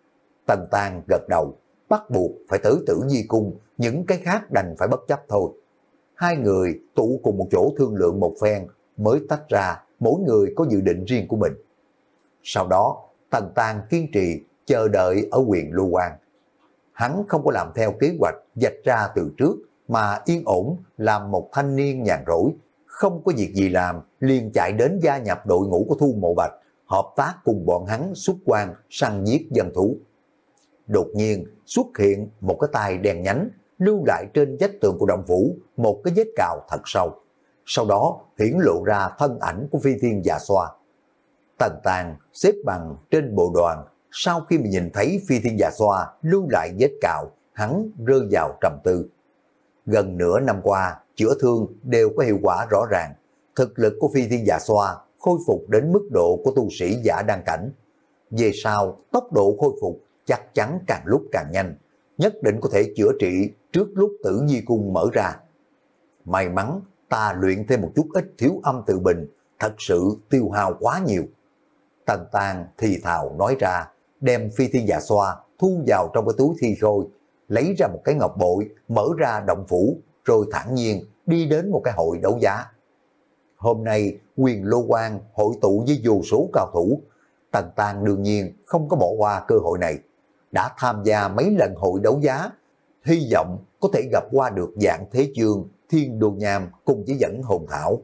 Tần Tang gật đầu, bắt buộc phải tới Tử Di Cung, những cái khác đành phải bất chấp thôi. Hai người tụ cùng một chỗ thương lượng một phen, mới tách ra, mỗi người có dự định riêng của mình. Sau đó, Tần Tang kiên trì chờ đợi ở Quyền Lưu Quan. Hắn không có làm theo kế hoạch vạch ra từ trước, mà yên ổn làm một thanh niên nhàn rỗi, không có việc gì làm, liền chạy đến gia nhập đội ngũ của Thu Mộ Bạch, hợp tác cùng bọn hắn xuất quan săn giết dân thú. Đột nhiên xuất hiện một cái tay đen nhánh, lưu lại trên vách tường của động phủ một cái vết cào thật sâu. Sau đó hiển lộ ra thân ảnh của Phi Thiên Dạ Xoa. Tần Tang xếp bằng trên bộ đoàn, sau khi mình nhìn thấy Phi Thiên Dạ Xoa lưu lại vết cào, hắn rơi vào trầm tư. Gần nửa năm qua, chữa thương đều có hiệu quả rõ ràng. Thực lực của Phi Thiên Dạ Xoa khôi phục đến mức độ của tu sĩ giả đăng cảnh. Về sau, tốc độ khôi phục chắc chắn càng lúc càng nhanh, nhất định có thể chữa trị trước lúc Tử Di Cung mở ra. May mắn ta luyện thêm một chút ít thiếu âm tự bình, thật sự tiêu hao quá nhiều. Tần Tang thì thào nói ra, đem Phi Thiên Dạ Xoa thu vào trong cái túi thi khôi, lấy ra một cái ngọc bội, mở ra động phủ, rồi thản nhiên đi đến một cái hội đấu giá. Hôm nay Quyền Lô Quan hội tụ với vô số cao thủ, Tần Tang đương nhiên không có bỏ qua cơ hội này. Đã tham gia mấy lần hội đấu giá, hy vọng có thể gặp qua được Dạng Thế Chương, Thiên Đô Nham cùng với Dẫn Hồn Thảo.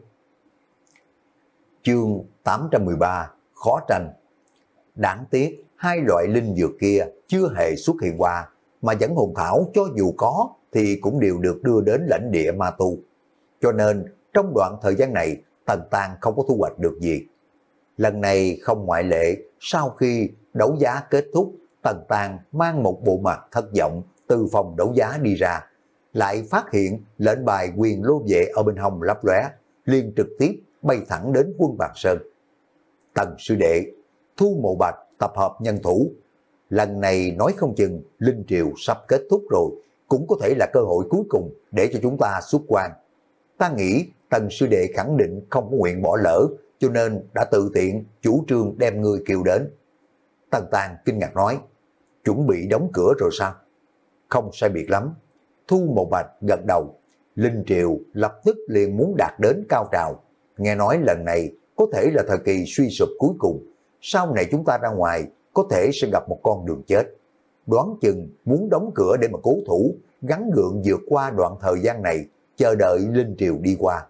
Chương tám trăm mười ba, khó tranh. Đáng tiếc hai loại linh dược kia chưa hề xuất hiện qua, mà Dẫn Hồn Thảo cho dù có thì cũng đều được đưa đến lãnh địa ma tu. Cho nên trong đoạn thời gian này Tần Tang không có thu hoạch được gì. Lần này không ngoại lệ, sau khi đấu giá kết thúc, Tần Tang mang một bộ mặt thất vọng từ phòng đấu giá đi ra, lại phát hiện lệnh bài Quyền Lô Vệ ở bên hông lấp lóe, liền trực tiếp bay thẳng đến quân Bàn Sơn. Tần sư đệ, Thu Mộ Bạch tập hợp nhân thủ. Lần này nói không chừng linh triều sắp kết thúc rồi, cũng có thể là cơ hội cuối cùng để cho chúng ta xuất quan. Ta nghĩ Tần sư đệ khẳng định không có nguyện bỏ lỡ, cho nên đã tự tiện chủ trương đem người kêu đến. Tần Tang kinh ngạc nói, chuẩn bị đóng cửa rồi sao? Không sai biệt lắm. Thu Mộ Bạch gật đầu. Linh triều lập tức liền muốn đạt đến cao trào. Nghe nói lần này có thể là thời kỳ suy sụp cuối cùng. Sau này chúng ta ra ngoài có thể sẽ gặp một con đường chết. đoán chừng muốn đóng cửa để mà cố thủ, gắn gượng vượt qua đoạn thời gian này, chờ đợi linh triều đi qua.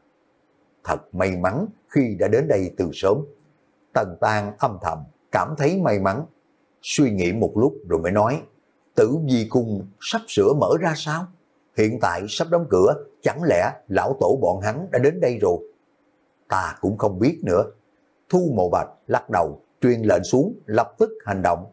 Thật may mắn khi đã đến đây từ sớm. Tần Tang âm thầm cảm thấy may mắn, suy nghĩ một lúc rồi mới nói, Tử Vi Cung sắp sửa mở ra sao? Hiện tại sắp đóng cửa, chẳng lẽ lão tổ bọn hắn đã đến đây rồi? Ta cũng không biết nữa. Thu Mộ Bạch lắc đầu, truyền lệnh xuống, lập tức hành động.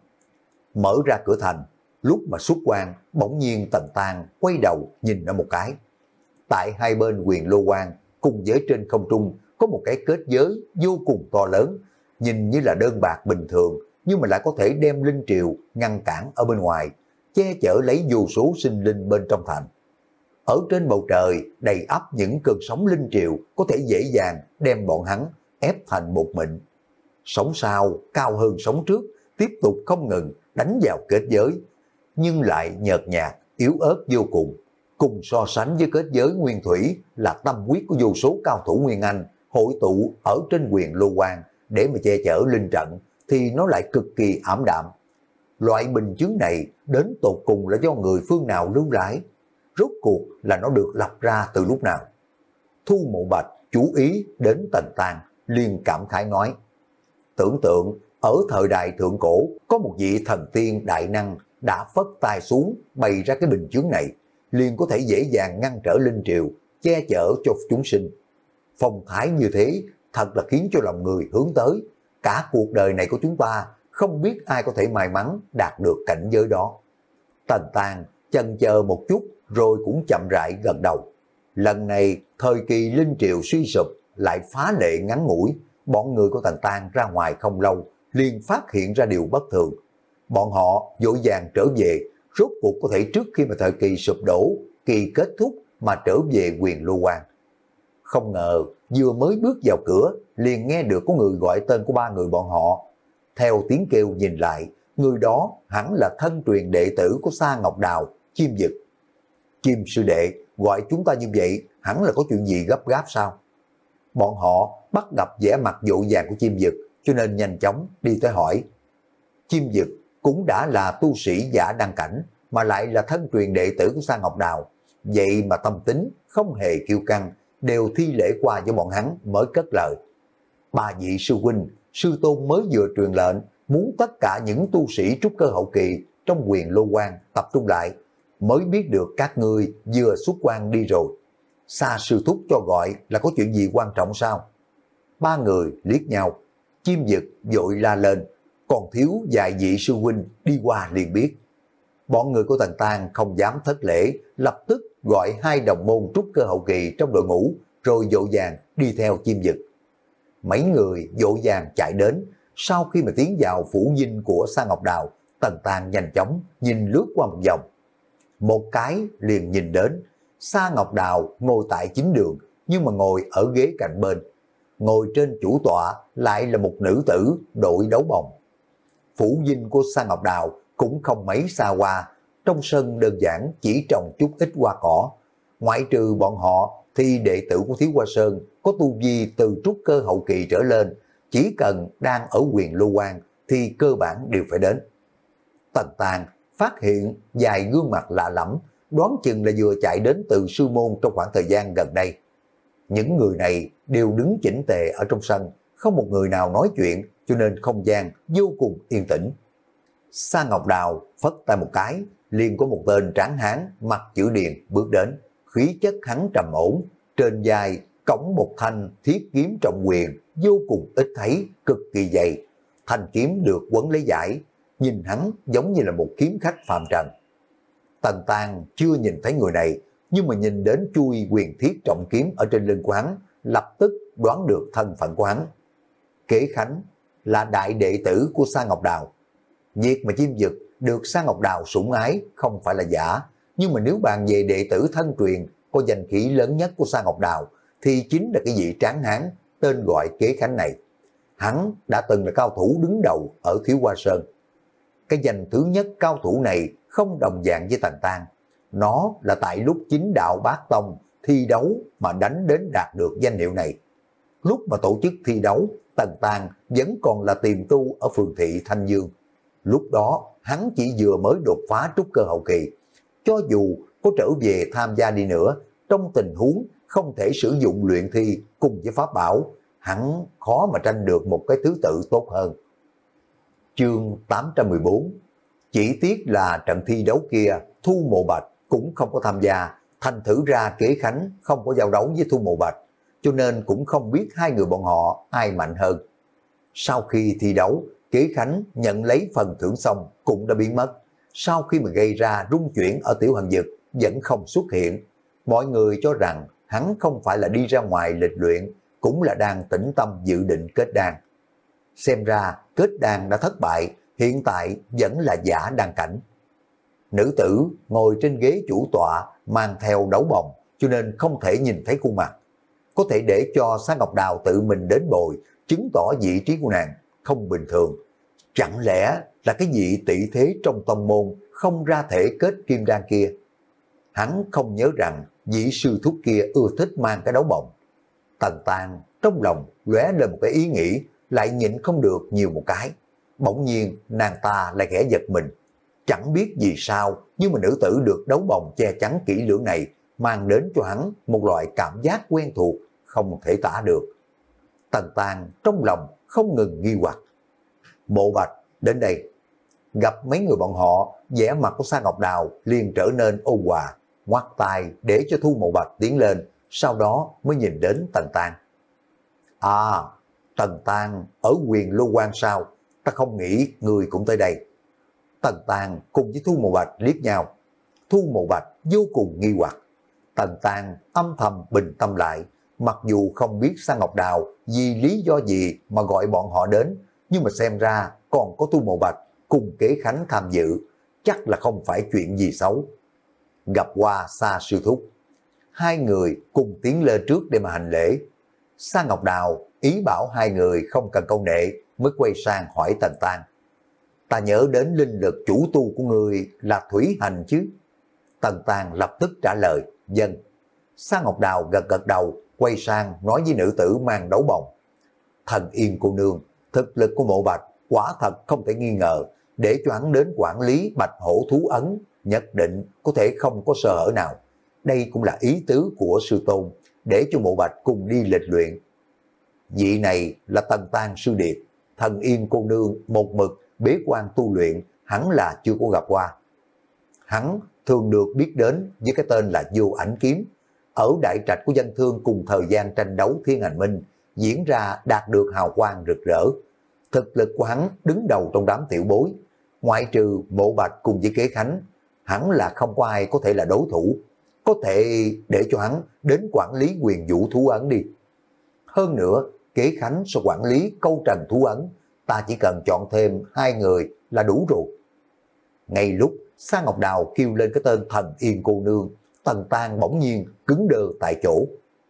Mở ra cửa thành, lúc mà xuất quan, bỗng nhiên Tần Tang quay đầu nhìn nó một cái. Tại hai bên Huyền Lô Quan, cùng với trên không trung, có một cái kết giới vô cùng to lớn, nhìn như là đơn bạc bình thường, nhưng mà lại có thể đem linh triều ngăn cản ở bên ngoài, che chở lấy vô số sinh linh bên trong thành. Ở trên bầu trời đầy ắp những cơn sóng linh triều có thể dễ dàng đem bọn hắn ép thành bột mịn. Sóng sau cao hơn sóng trước, tiếp tục không ngừng đánh vào kết giới, nhưng lại nhợt nhạt, yếu ớt vô cùng. Cùng so sánh với kết giới nguyên thủy là tâm huyết của vô số cao thủ Nguyên Anh hội tụ ở trên Huyền Lô Quan để mà che chở linh trận, thì nó lại cực kỳ ảm đạm. Loại bình chứng này đến tột cùng là do người phương nào lưu lại? Rốt cuộc là nó được lập ra từ lúc nào? Thu Mộ Bạch chú ý đến Tần Tang, liền cảm khái nói, tưởng tượng ở thời đại thượng cổ có một vị thần tiên đại năng đã phất tay xuống bày ra cái bình chướng này, liền có thể dễ dàng ngăn trở linh triều, che chở cho chúng sinh. Phong thái như thế thật là khiến cho lòng người hướng tới. Cả cuộc đời này của chúng ta không biết ai có thể may mắn đạt được cảnh giới đó. Tần Tang chần chờ một chút rồi cũng chậm rãi gật đầu. Lần này thời kỳ linh triều suy sụp lại phá lệ ngắn ngủi, bọn người của Tần Tang ra ngoài không lâu liền phát hiện ra điều bất thường. Bọn họ vội vàng trở về, rốt cuộc có thể trước khi mà thời kỳ sụp đổ, kỳ kết thúc mà trở về Huyền Lô Quan. Không ngờ vừa mới bước vào cửa liền nghe được có người gọi tên của ba người bọn họ. Theo tiếng kêu nhìn lại, người đó hẳn là thân truyền đệ tử của Sa Ngọc Đào, Chiêm Dực. Chiêm sư đệ gọi chúng ta như vậy hẳn là có chuyện gì gấp gáp sao? Bọn họ bắt gặp vẻ mặt vội vàng của Chiêm Dực cho nên nhanh chóng đi tới hỏi. Chiêm Dực cũng đã là tu sĩ giả đăng cảnh mà lại là thân truyền đệ tử của Sa Ngọc Đào, vậy mà tâm tính không hề kiêu căng, đều thi lễ qua cho bọn hắn mới cất lời. Ba vị sư huynh, sư tôn mới vừa truyền lệnh muốn tất cả những tu sĩ trúc cơ hậu kỳ trong Huyền Lô Quan tập trung lại, mới biết được các ngươi vừa xuất quan đi rồi. Sa sư thúc cho gọi là có chuyện gì quan trọng sao? Ba người liếc nhau, Chiêm Dực vội la lên, còn thiếu vài vị sư huynh đi qua liền biết. Bọn người của Tần Tang không dám thất lễ, lập tức gọi hai đồng môn trúc cơ hậu kỳ trong đội ngũ, rồi vội vàng đi theo Chiêm Dực. Mấy người vội vàng chạy đến, sau khi mà tiến vào phủ dinh của Sa Ngọc Đào, Tần Tang nhanh chóng nhìn lướt qua một vòng. Một cái liền nhìn đến, Sa Ngọc Đào ngồi tại chính đường, nhưng mà ngồi ở ghế cạnh bên. Ngồi trên chủ tọa lại là một nữ tử đội đấu bồng. Phủ dinh của Sa Ngọc Đào cũng không mấy xa hoa, trong sân đơn giản chỉ trồng chút ít hoa cỏ. Ngoại trừ bọn họ thì đệ tử của Thiếu Hoa Sơn có tu vi từ trúc cơ hậu kỳ trở lên, chỉ cần đang ở Huyền Lô Quan thì cơ bản đều phải đến. Tần Tang phát hiện vài gương mặt lạ lẫm, đoán chừng là vừa chạy đến từ sư môn trong khoảng thời gian gần đây. Những người này đều đứng chỉnh tề ở trong sân, không một người nào nói chuyện, cho nên không gian vô cùng yên tĩnh. Sa Ngọc Đào phất tay một cái, liền có một tên tráng hán mặc chữ điền bước đến, khí chất hắn trầm ổn, trên vai cõng một thanh thiết kiếm trọng quyền vô cùng ít thấy, cực kỳ dày. Thanh kiếm được quấn lấy dải, nhìn hắn giống như là một kiếm khách phàm trần. Tần Tang chưa nhìn thấy người này, nhưng mà nhìn đến chui quyền thiết trọng kiếm ở trên lưng của hắn, lập tức đoán được thân phận của hắn. Kế Khánh là đại đệ tử của Sa Ngọc Đào. Việc mà Chiêm Dực được Sa Ngọc Đào sủng ái không phải là giả, nhưng mà nếu bàn về đệ tử thân truyền có danh khí lớn nhất của Sa Ngọc Đào thì chính là cái vị tráng hán tên gọi Kế Khánh này. Hắn đã từng là cao thủ đứng đầu ở Thiếu Hoa Sơn. Cái danh thứ nhất cao thủ này không đồng dạng với Tần Tang. Nó là tại lúc chính đạo Bát Tông thi đấu mà đánh đến đạt được danh hiệu này. Lúc mà tổ chức thi đấu, Tần Tang vẫn còn là tiềm tu ở phường thị Thanh Dương. Lúc đó hắn chỉ vừa mới đột phá trúc cơ hậu kỳ. Cho dù có trở về tham gia đi nữa, trong tình huống không thể sử dụng luyện thi cùng với pháp bảo, hắn khó mà tranh được một cái thứ tự tốt hơn. Chương tám trăm mười bốn. Chỉ tiếc là trận thi đấu kia Thu Mộ Bạch cũng không có tham gia, thành thử ra Kế Khánh không có giao đấu với Thu Mộ Bạch, cho nên cũng không biết hai người bọn họ ai mạnh hơn. Sau khi thi đấu, Kế Khánh nhận lấy phần thưởng xong cũng đã biến mất. Sau khi mà gây ra rung chuyển ở Tiểu Hằng Dực vẫn không xuất hiện. Mọi người cho rằng hắn không phải là đi ra ngoài lịch luyện, cũng là đang tĩnh tâm dự định kết đan. Xem ra kết đan đã thất bại, hiện tại vẫn là giả đan cảnh. Nữ tử ngồi trên ghế chủ tọa mang theo đấu bồng, cho nên không thể nhìn thấy khuôn mặt. Có thể để cho Sa Ngọc Đào tự mình đến bồi, chứng tỏ vị trí của nàng không bình thường. Chẳng lẽ là cái vị tỷ thế trong tông môn không ra thể kết kim đan kia? Hắn không nhớ rằng vị sư thúc kia ưa thích mang cái đấu bồng. Tần Tàn trong lòng lóe lên một cái ý nghĩ, lại nhịn không được nhiều một cái. Bỗng nhiên nàng ta lại khẽ giật mình. Chẳng biết vì sao, nhưng mà nữ tử được đấu bồng che chắn kỹ lưỡng này mang đến cho hắn một loại cảm giác quen thuộc, không thể tả được. Tần Tàn trong lòng không ngừng nghi hoặc. Mộ Bạch đến đây. Gặp mấy người bọn họ, vẻ mặt của Sa Ngọc Đào liền trở nên ôn hòa, ngoắt tay để cho Thu Mộ Bạch tiến lên, sau đó mới nhìn đến Tần Tàn. À, Tần Tàn ở Quyền Lô Quan sao? Ta không nghĩ người cũng tới đây. Tần Tàn cùng với Thu Mộ Bạch liếc nhau. Thu Mộ Bạch vô cùng nghi hoặc. Tần Tàn âm thầm bình tâm lại, mặc dù không biết Sa Ngọc Đào vì lý do gì mà gọi bọn họ đến, nhưng mà xem ra còn có Thu Mộ Bạch cùng Kế Khánh tham dự, chắc là không phải chuyện gì xấu. Gặp qua Sa sư thúc, hai người cùng tiến lên trước để mà hành lễ. Sa Ngọc Đào ý bảo hai người không cần câu nệ, mới quay sang hỏi Tần Tàn. Ta nhớ đến linh lực chủ tu của người là thủy hành chứ? Tần Tàn lập tức trả lời, dân. Sa Ngọc Đào gật gật đầu, quay sang nói với nữ tử mang đấu bồng. Thần Yên cô nương, thực lực của Mộ Bạch quả thật không thể nghi ngờ, để cho hắn đến quản lý Bạch Hổ thú ấn, nhất định có thể không có sơ hở nào. Đây cũng là ý tứ của sư tôn, để cho Mộ Bạch cùng đi lịch luyện. Vị này là Tần Tàn sư điệt, Thần Yên cô nương một mực bế quan tu luyện, hắn là chưa có gặp qua. Hắn thường được biết đến với cái tên là Vô Ảnh Kiếm, ở đại trạch của danh thương cùng thời gian tranh đấu Thiên Hành Minh diễn ra đạt được hào quang rực rỡ. Thực lực của hắn đứng đầu trong đám tiểu bối, ngoại trừ Mộ Bạch cùng với Kế Khánh, hắn là không có ai có thể là đối thủ. Có thể để cho hắn đến quản lý quyền vũ thú ấn đi. Hơn nữa, Kế Khánh sẽ quản lý câu trần thú ấn, ta chỉ cần chọn thêm hai người là đủ rồi. Ngay lúc Sa Ngọc Đào kêu lên cái tên Thần Yên cô nương, Tần Tàn bỗng nhiên cứng đơ tại chỗ.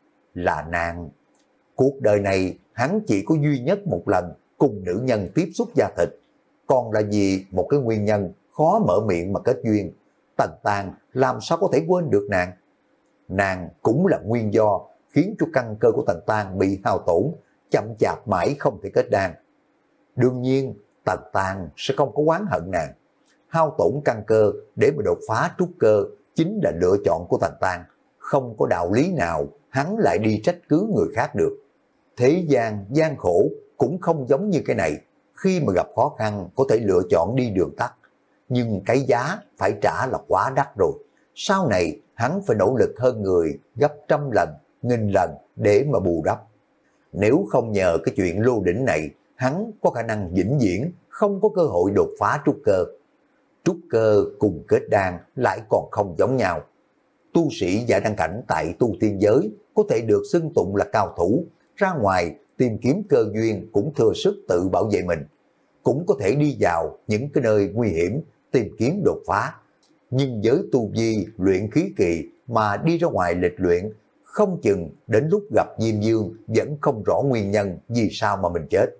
Là nàng. Cuộc đời này hắn chỉ có duy nhất một lần cùng nữ nhân tiếp xúc da thịt, còn là vì một cái nguyên nhân khó mở miệng mà kết duyên. Tần Tàn làm sao có thể quên được nàng? Nàng cũng là nguyên do khiến cho căn cơ của Tần Tàn bị hao tổn, chậm chạp mãi không thể kết đan. Đương nhiên Tần Tàn sẽ không có oán hận nàng. Hao tổn căn cơ để mà đột phá trúc cơ chính là lựa chọn của Tần Tàn. Không có đạo lý nào hắn lại đi trách cứ người khác được. Thế gian gian khổ cũng không giống như cái này. Khi mà gặp khó khăn có thể lựa chọn đi đường tắt, nhưng cái giá phải trả là quá đắt rồi. Sau này hắn phải nỗ lực hơn người gấp trăm lần, nghìn lần để mà bù đắp. Nếu không nhờ cái chuyện lô đỉnh này, hắn có khả năng vĩnh viễn không có cơ hội đột phá trúc cơ. Trúc cơ cùng kết đan lại còn không giống nhau. Tu sĩ giải đăng cảnh tại tu tiên giới có thể được xưng tụng là cao thủ, ra ngoài tìm kiếm cơ duyên cũng thừa sức tự bảo vệ mình, cũng có thể đi vào những cái nơi nguy hiểm tìm kiếm đột phá. Nhưng với tu vi luyện khí kỳ mà đi ra ngoài lịch luyện, không chừng đến lúc gặp Diêm Dương vẫn không rõ nguyên nhân vì sao mà mình chết.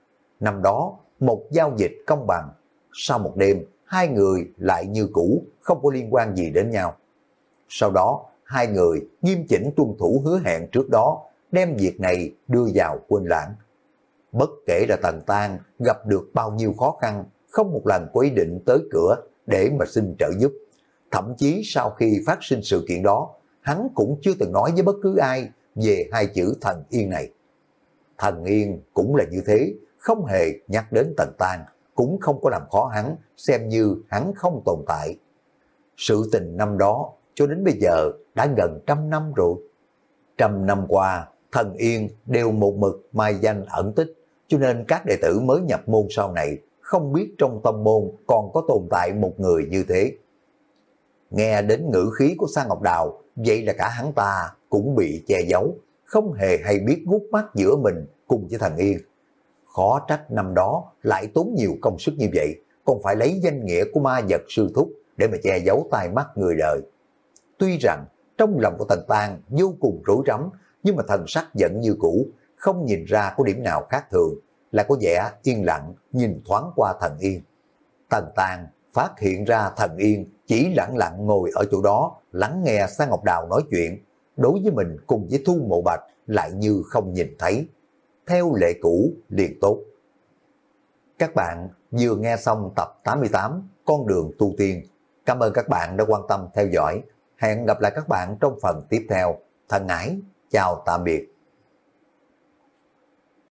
Năm đó một giao dịch công bằng, sau một đêm hai người lại như cũ, không có liên quan gì đến nhau. Sau đó hai người nghiêm chỉnh tuân thủ hứa hẹn trước đó, đem việc này đưa vào quên lãng. Bất kể là Tần Tàn gặp được bao nhiêu khó khăn, không một lần có ý định tới cửa để mà xin trợ giúp. Thậm chí sau khi phát sinh sự kiện đó, hắn cũng chưa từng nói với bất cứ ai về hai chữ Thần Yên này. Thần Yên cũng là như thế, không hề nhắc đến Tần Tang, cũng không có làm khó hắn, xem như hắn không tồn tại. Sự tình năm đó cho đến bây giờ đã gần trăm năm rồi. Trăm năm qua, Thần Yên đều một mực mai danh ẩn tích, cho nên các đệ tử mới nhập môn sau này không biết trong tâm môn còn có tồn tại một người như thế. Nghe đến ngữ khí của Sa Ngọc Đào, vậy là cả hắn ta cũng bị che giấu, không hề hay biết gút mắt giữa mình cùng với Thần Yên. Khó trách năm đó lại tốn nhiều công sức như vậy, còn phải lấy danh nghĩa của ma vật sư thúc để mà che giấu tai mắt người đời. Tuy rằng trong lòng của Tần Tang vô cùng rối rắm, nhưng mà thần sắc vẫn như cũ, không nhìn ra có điểm nào khác thường, là có vẻ yên lặng nhìn thoáng qua Thần Yên. Tần Tang phát hiện ra Thần Yên chỉ lặng lặng ngồi ở chỗ đó, lắng nghe Sa Ngọc Đào nói chuyện, đối với mình cùng với Thu Mộ Bạch lại như không nhìn thấy. Theo lệ cũ liền tốt. Các bạn vừa nghe xong tập tám mươi tám Con đường tu tiên. Cảm ơn các bạn đã quan tâm theo dõi. Hẹn gặp lại các bạn trong phần tiếp theo. Thân ái, chào tạm biệt.